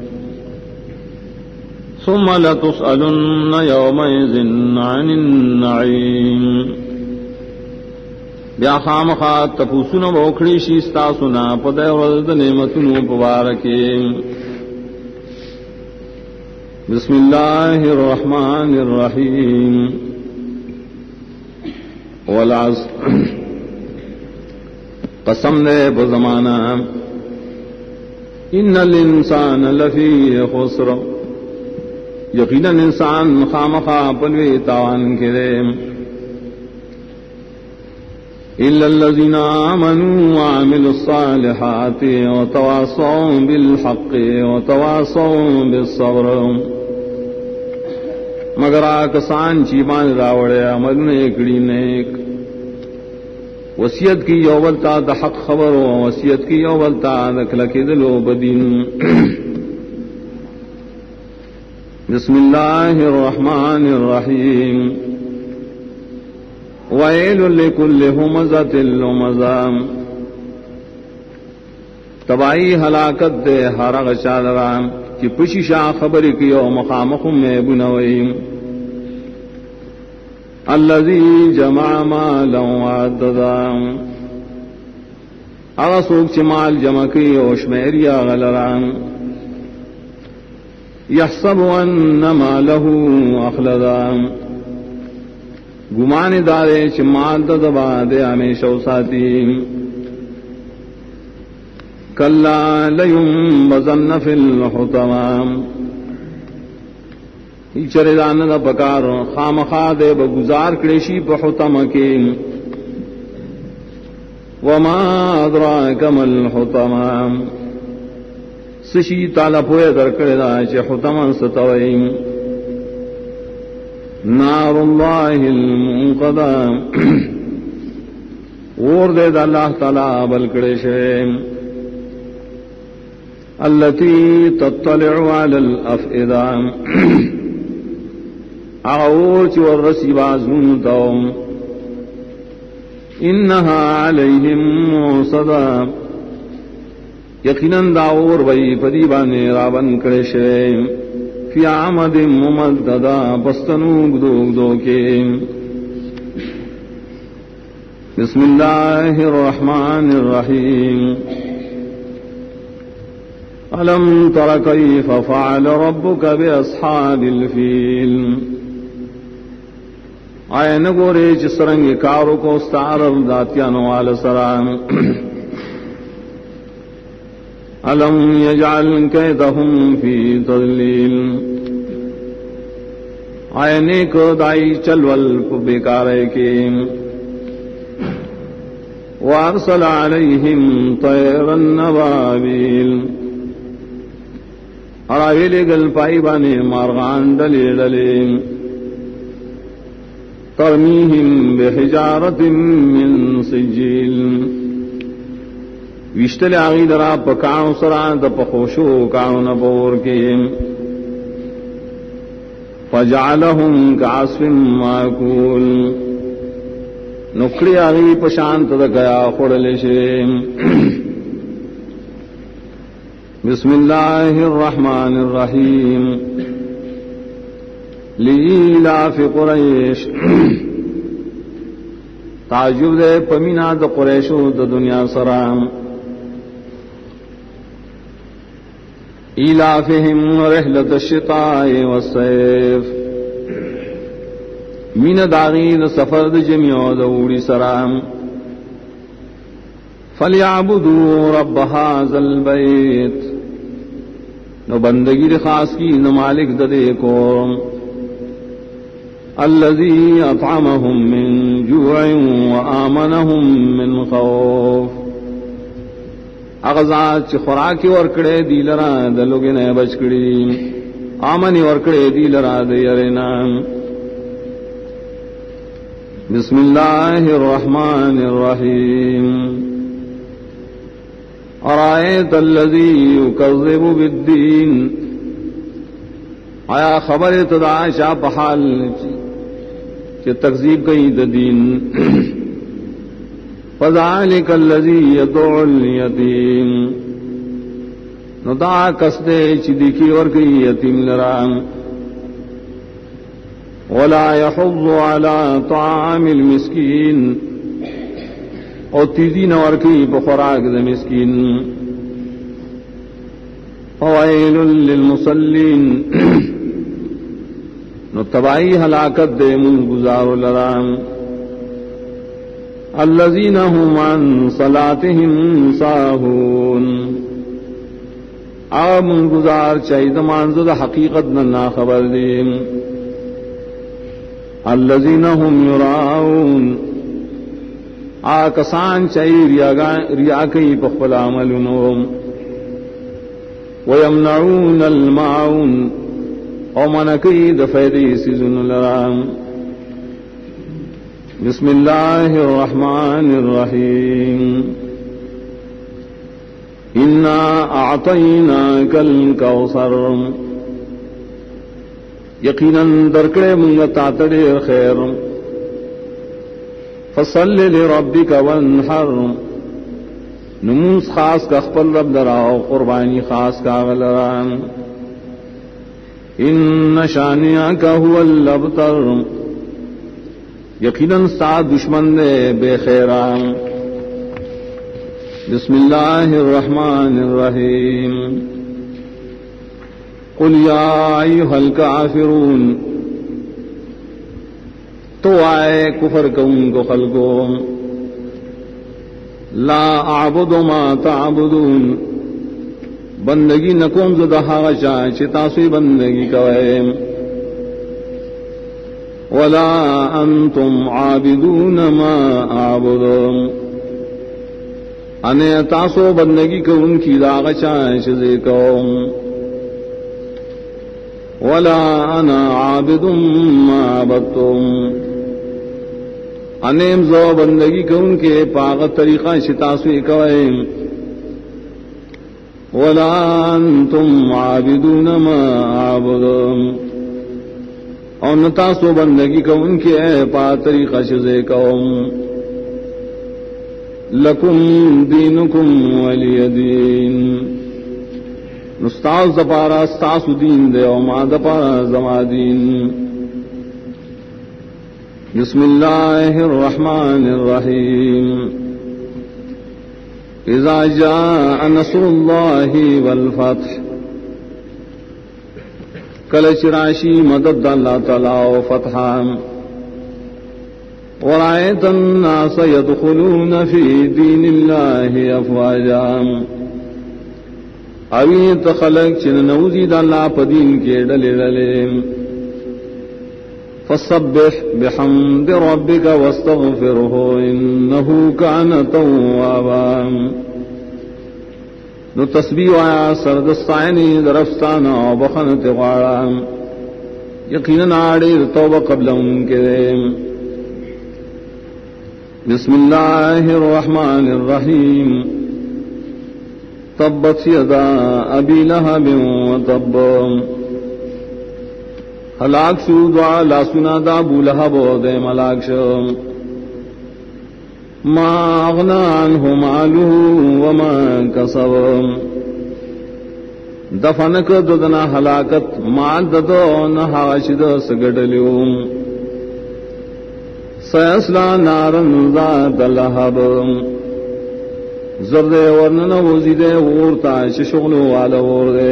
ثم لتسألن یومئذ عن النعیم بیا خامخات تپوسن بوکھڑی شیستا سنا پدے ورد نعمتنو پبارکی بسم اللہ الرحمن الرحیم والعصر قسم دے بزمانہ ان الانسان لفی خسر یقیناً انسان خامخا پلوی تاوان کرے إلا الذين آمنوا وعملوا الصالحات وتواصوا بالحق وتواصوا بالصبر مگر آکسان چیمان راوڑے عمل نیکڑی نیک وصیت کی یوبلتا دا حق خبر و وصیت کی یوبلتا دکھلکی دلو بدین بسم اللہ الرحمن الرحیم وَيْلٌ لِكُلِّ هُمَزَةٍ لُمَزَةٍ تبائی ہلاکت دے ہر غشالرام کی پشی شاہ خبری کیو مخامخم میں بنوئیم الذی جمع مالا وعددا اغسوک چمال جمع کیو شمیریا غلرام یحسب ان مالہ اخلدام گمان دارے چمال دبا دے ہمیشہ ساتھی کلا لینبذن فی الحطمام چرے دان دا پکار خامخا دے بگزار کڑیشی پہ حطم کے وما ادراک ما الحطمام سشی تالا پوئے درکڑے دا چے حطم ستوئیم نار اللہ المنقدہ اور دے دا اللہ تعالی بلکڑے شیم التي تطلع على الافئدہ اور چور رسی بازون دوم انہا علیہم موصدہ یقیناً داور بئی پدیبانے رابن کرے شیم فی عمد ممددہ پستنوگ دو کے بسم اللہ الرحمن الرحیم الم تر کیف فعل ربک باصحاب الفیل آئے نگورے چسرنگ کارو کو استعرب داتیانو آل سرام الم یجعل کیدہم فی تضلیل آئے نیک دائی چلول بیکارے کے وارسل علیہم طیرا ابابیل اراویلے گل پائی بانے مارغان ڈلے ڈلے ترمیہم بحجارت من سجیل وشتل آغی درا پکاؤ سران دا پخوشو کاؤ نبور کے فجعلہم کعصف ماکول نکڑی آغی پشانت دا گیا خوڑلشے بسم اللہ الرحمن الرحیم لیلاف قریش تعجب دے پمینا دا قریشو دا دنیا سرام ایلافہم رحلت الشتاء والصیف مین داغی دا سفر دا جمیع دا اوڑی سرام فلیعبدوا رب هذا البیت نو بندگی دے خاص کی نو مالک دا دے کو الذی اطعمہم من جوع وآمنہم من خوف اغزاد چی خوراکی ورکڑے دی لرا دلوگنے بچکڑی آمنی ورکڑے دی لرا دیرنا بسم اللہ الرحمن الرحیم ارائیت الذی یکذب بالدین آیا خبر تدا شاہ پحال کہ تکذیب کئی دین فذالک الذی یدعو الیتیم ندا کسدے چی دیکھی اور کئی یتیم لرام ولا یحض علی طعام المسکین اور تیزی نور کی بخوراک دا مسکین فویل للمصلین نو تبائی ہلاکت دے من گزار لرام الذین هم عن صلاتهم ساہون من گزار چاہید مانزد حقیقت ننا خبر دیم الذین هم یراؤون کسان چاہی ریا کئی پخپل عملنوم ویمنعون الماعون او منکی دفیدی سیزن لرام بسم اللہ الرحمن الرحیم انا اعطیناک الکوثر یقیناً درکڑے منگتا تڑیر خیر فصل لربک وانحر نموز خاص کا خپل رب دراؤ قربانی خاص کا غلران ان شانئک هو الابتر یقیناً سات دشمن دے بے خیران بسم اللہ الرحمن الرحیم قل یا ایھا الکافرون تو آئے کفر کون کو خلقو لا اعبد ما تعبدون بندگی نکوم زدہا غشا چتاسوی بندگی کوئے ولا انتم عابدون ما اعبدون انے تاسو بندگی کو ان کی داغشا چزے کوم ولا انا عابد ما عبدتم انیم زو بندگی کو ان کے پاغت طریقہ شتاسوی کوئے ولا انتم عابدون ما عبدون اور نتاسو بندگی کو ان کے پا طریقہ شزے کوم لکم دینکم ولی دین نستاز دپارا استاسو دین دے او ما دپارا زما دین بسم اللہ الرحمن الرحیم اذا جاء نصر اللہ والفتح کلچ راشی مدد اللہ تعالی و فتحا ورأيت الناس يدخلون في دين الله أفواجا اوی تخلق چن نوزی دا اللہ پا دین کے ڈلے ڈلے فسبح بحمد ربك واستغفره انه كان توابا نو تسبیح آیا سردستائنی درفستانا و بخنت غارا یقینا آڑیر توبہ قبل ان کے بسم اللہ الرحمن الرحیم تبت یدا ابی لہب وتب ہلاک شو دعا لا سنا دا ابو لہب دے ملاک شو ما اغنا عنہ مالہ وما کسب دفنک ددنا ہلاکت مال ددو نحاشد سگڑلیو سیسلا نارن ذات لہب زرد ورنن وزید ورتا شغلو والا ورد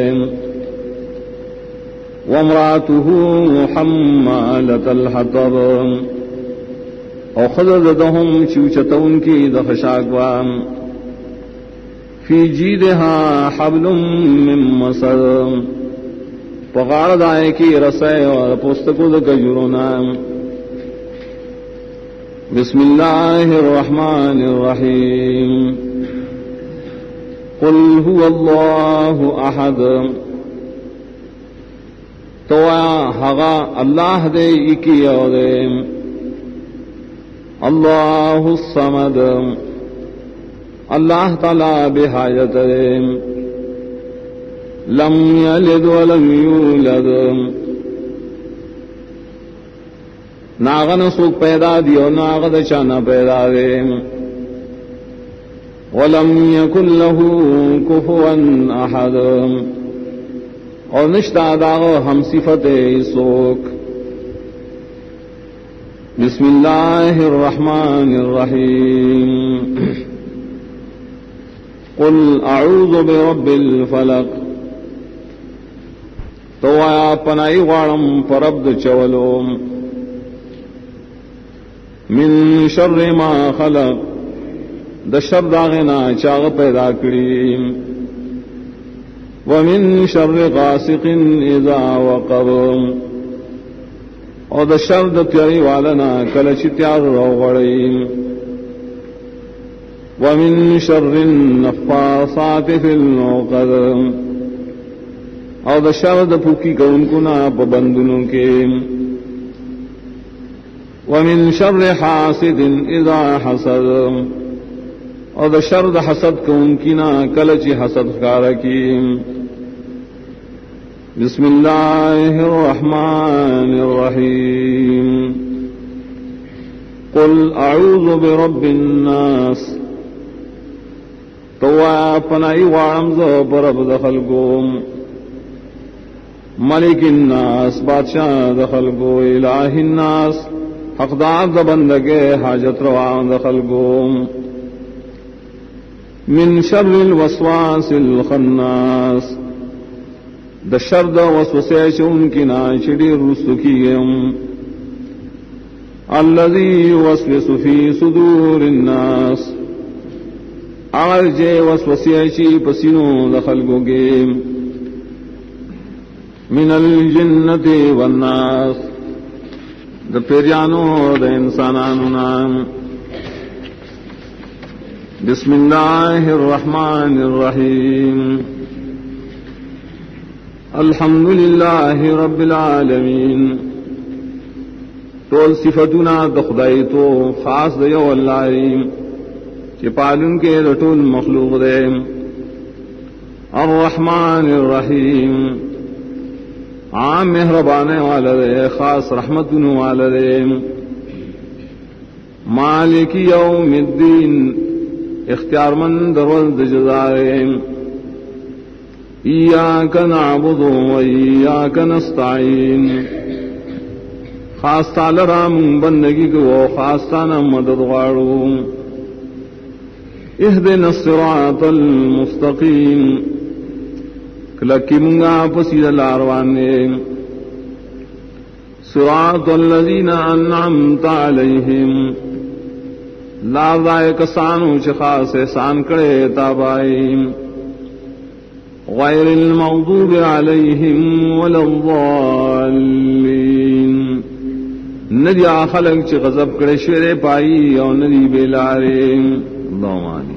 وامرأته حمالة الحطب او خذدهم چوچتون کی دخشاکوام فی جیدها حبل من مسد پغارد آئے کی رسے اور پستکو دکجرونا بسم اللہ الرحمن الرحیم قل هو اللہ احد تو ہغا اللہ دے اکی او دے اللہ الصمد اللہ تعالی بحاجت دے لم یلد ولم یولد ناغن سوک پیدا دیو ناغد چانا پیدا دے ولم یکن له کفوا احد اور نشتا داغ ہم صفت سوک بسم اللہ الرحمن الرحیم قل اعوذ برب الفلق تو آیا پنائی غارم پربد چولو من شر ما خلق د شر داغنا چاغ پیدا کریم ومن شر غاسق اذا وقب اور د شر د تیاری والنا کلچ تیار روغڑیم ومن شر النفاثات في العقد اور د شر د پھوکی کون کنا پابندنوں کے ومن شر حاسد اذا حسد اور د شر د حسد کون کنا کلچ حسد کارکیم بسم اللہ الرحمن الرحیم قل اعوذ برب الناس تو پنائی وارم ز برب دخل گوم ملک الناس بادشاہ دخل گو الہ الناس حقدار د بندگے حاجت روا دخل گوم من شر الوسواس الخناس د شر د وسوسے چون کی نا چڑی رسکیم الذی یوسوس فی صدور الناس ارجے وسوسے چی پسینو دخل گو گے من الجنۃ والناس د پیرانو د انسانانو نام بسم اللہ الرحمن الرحیم الحمد للہ رب العالمین طول صفتنا دخدائی تو خاص دیو اللہ کہ پالن کے رٹول مخلوق دے الرحمن الرحیم عام مہربانے والا دے خاص رحمتن والا دے مالک یوم الدین اختیار مند روز جزائے ایاک نعبد و ایاک نستعین خاص تعالی رام بندگی کو خاص تانا مدد غارو اہدنا الصراط المستقیم کلکی منگا پسید الاروانے صراط الذین انعمت علیہم لازائے کسانو چخاص احسان کرے تابائیم غیر المغضوب علیہم ولا الضالین ندی خلق چ غضب کرے شویرے پائی او ندی بیلارے اللهم آمین.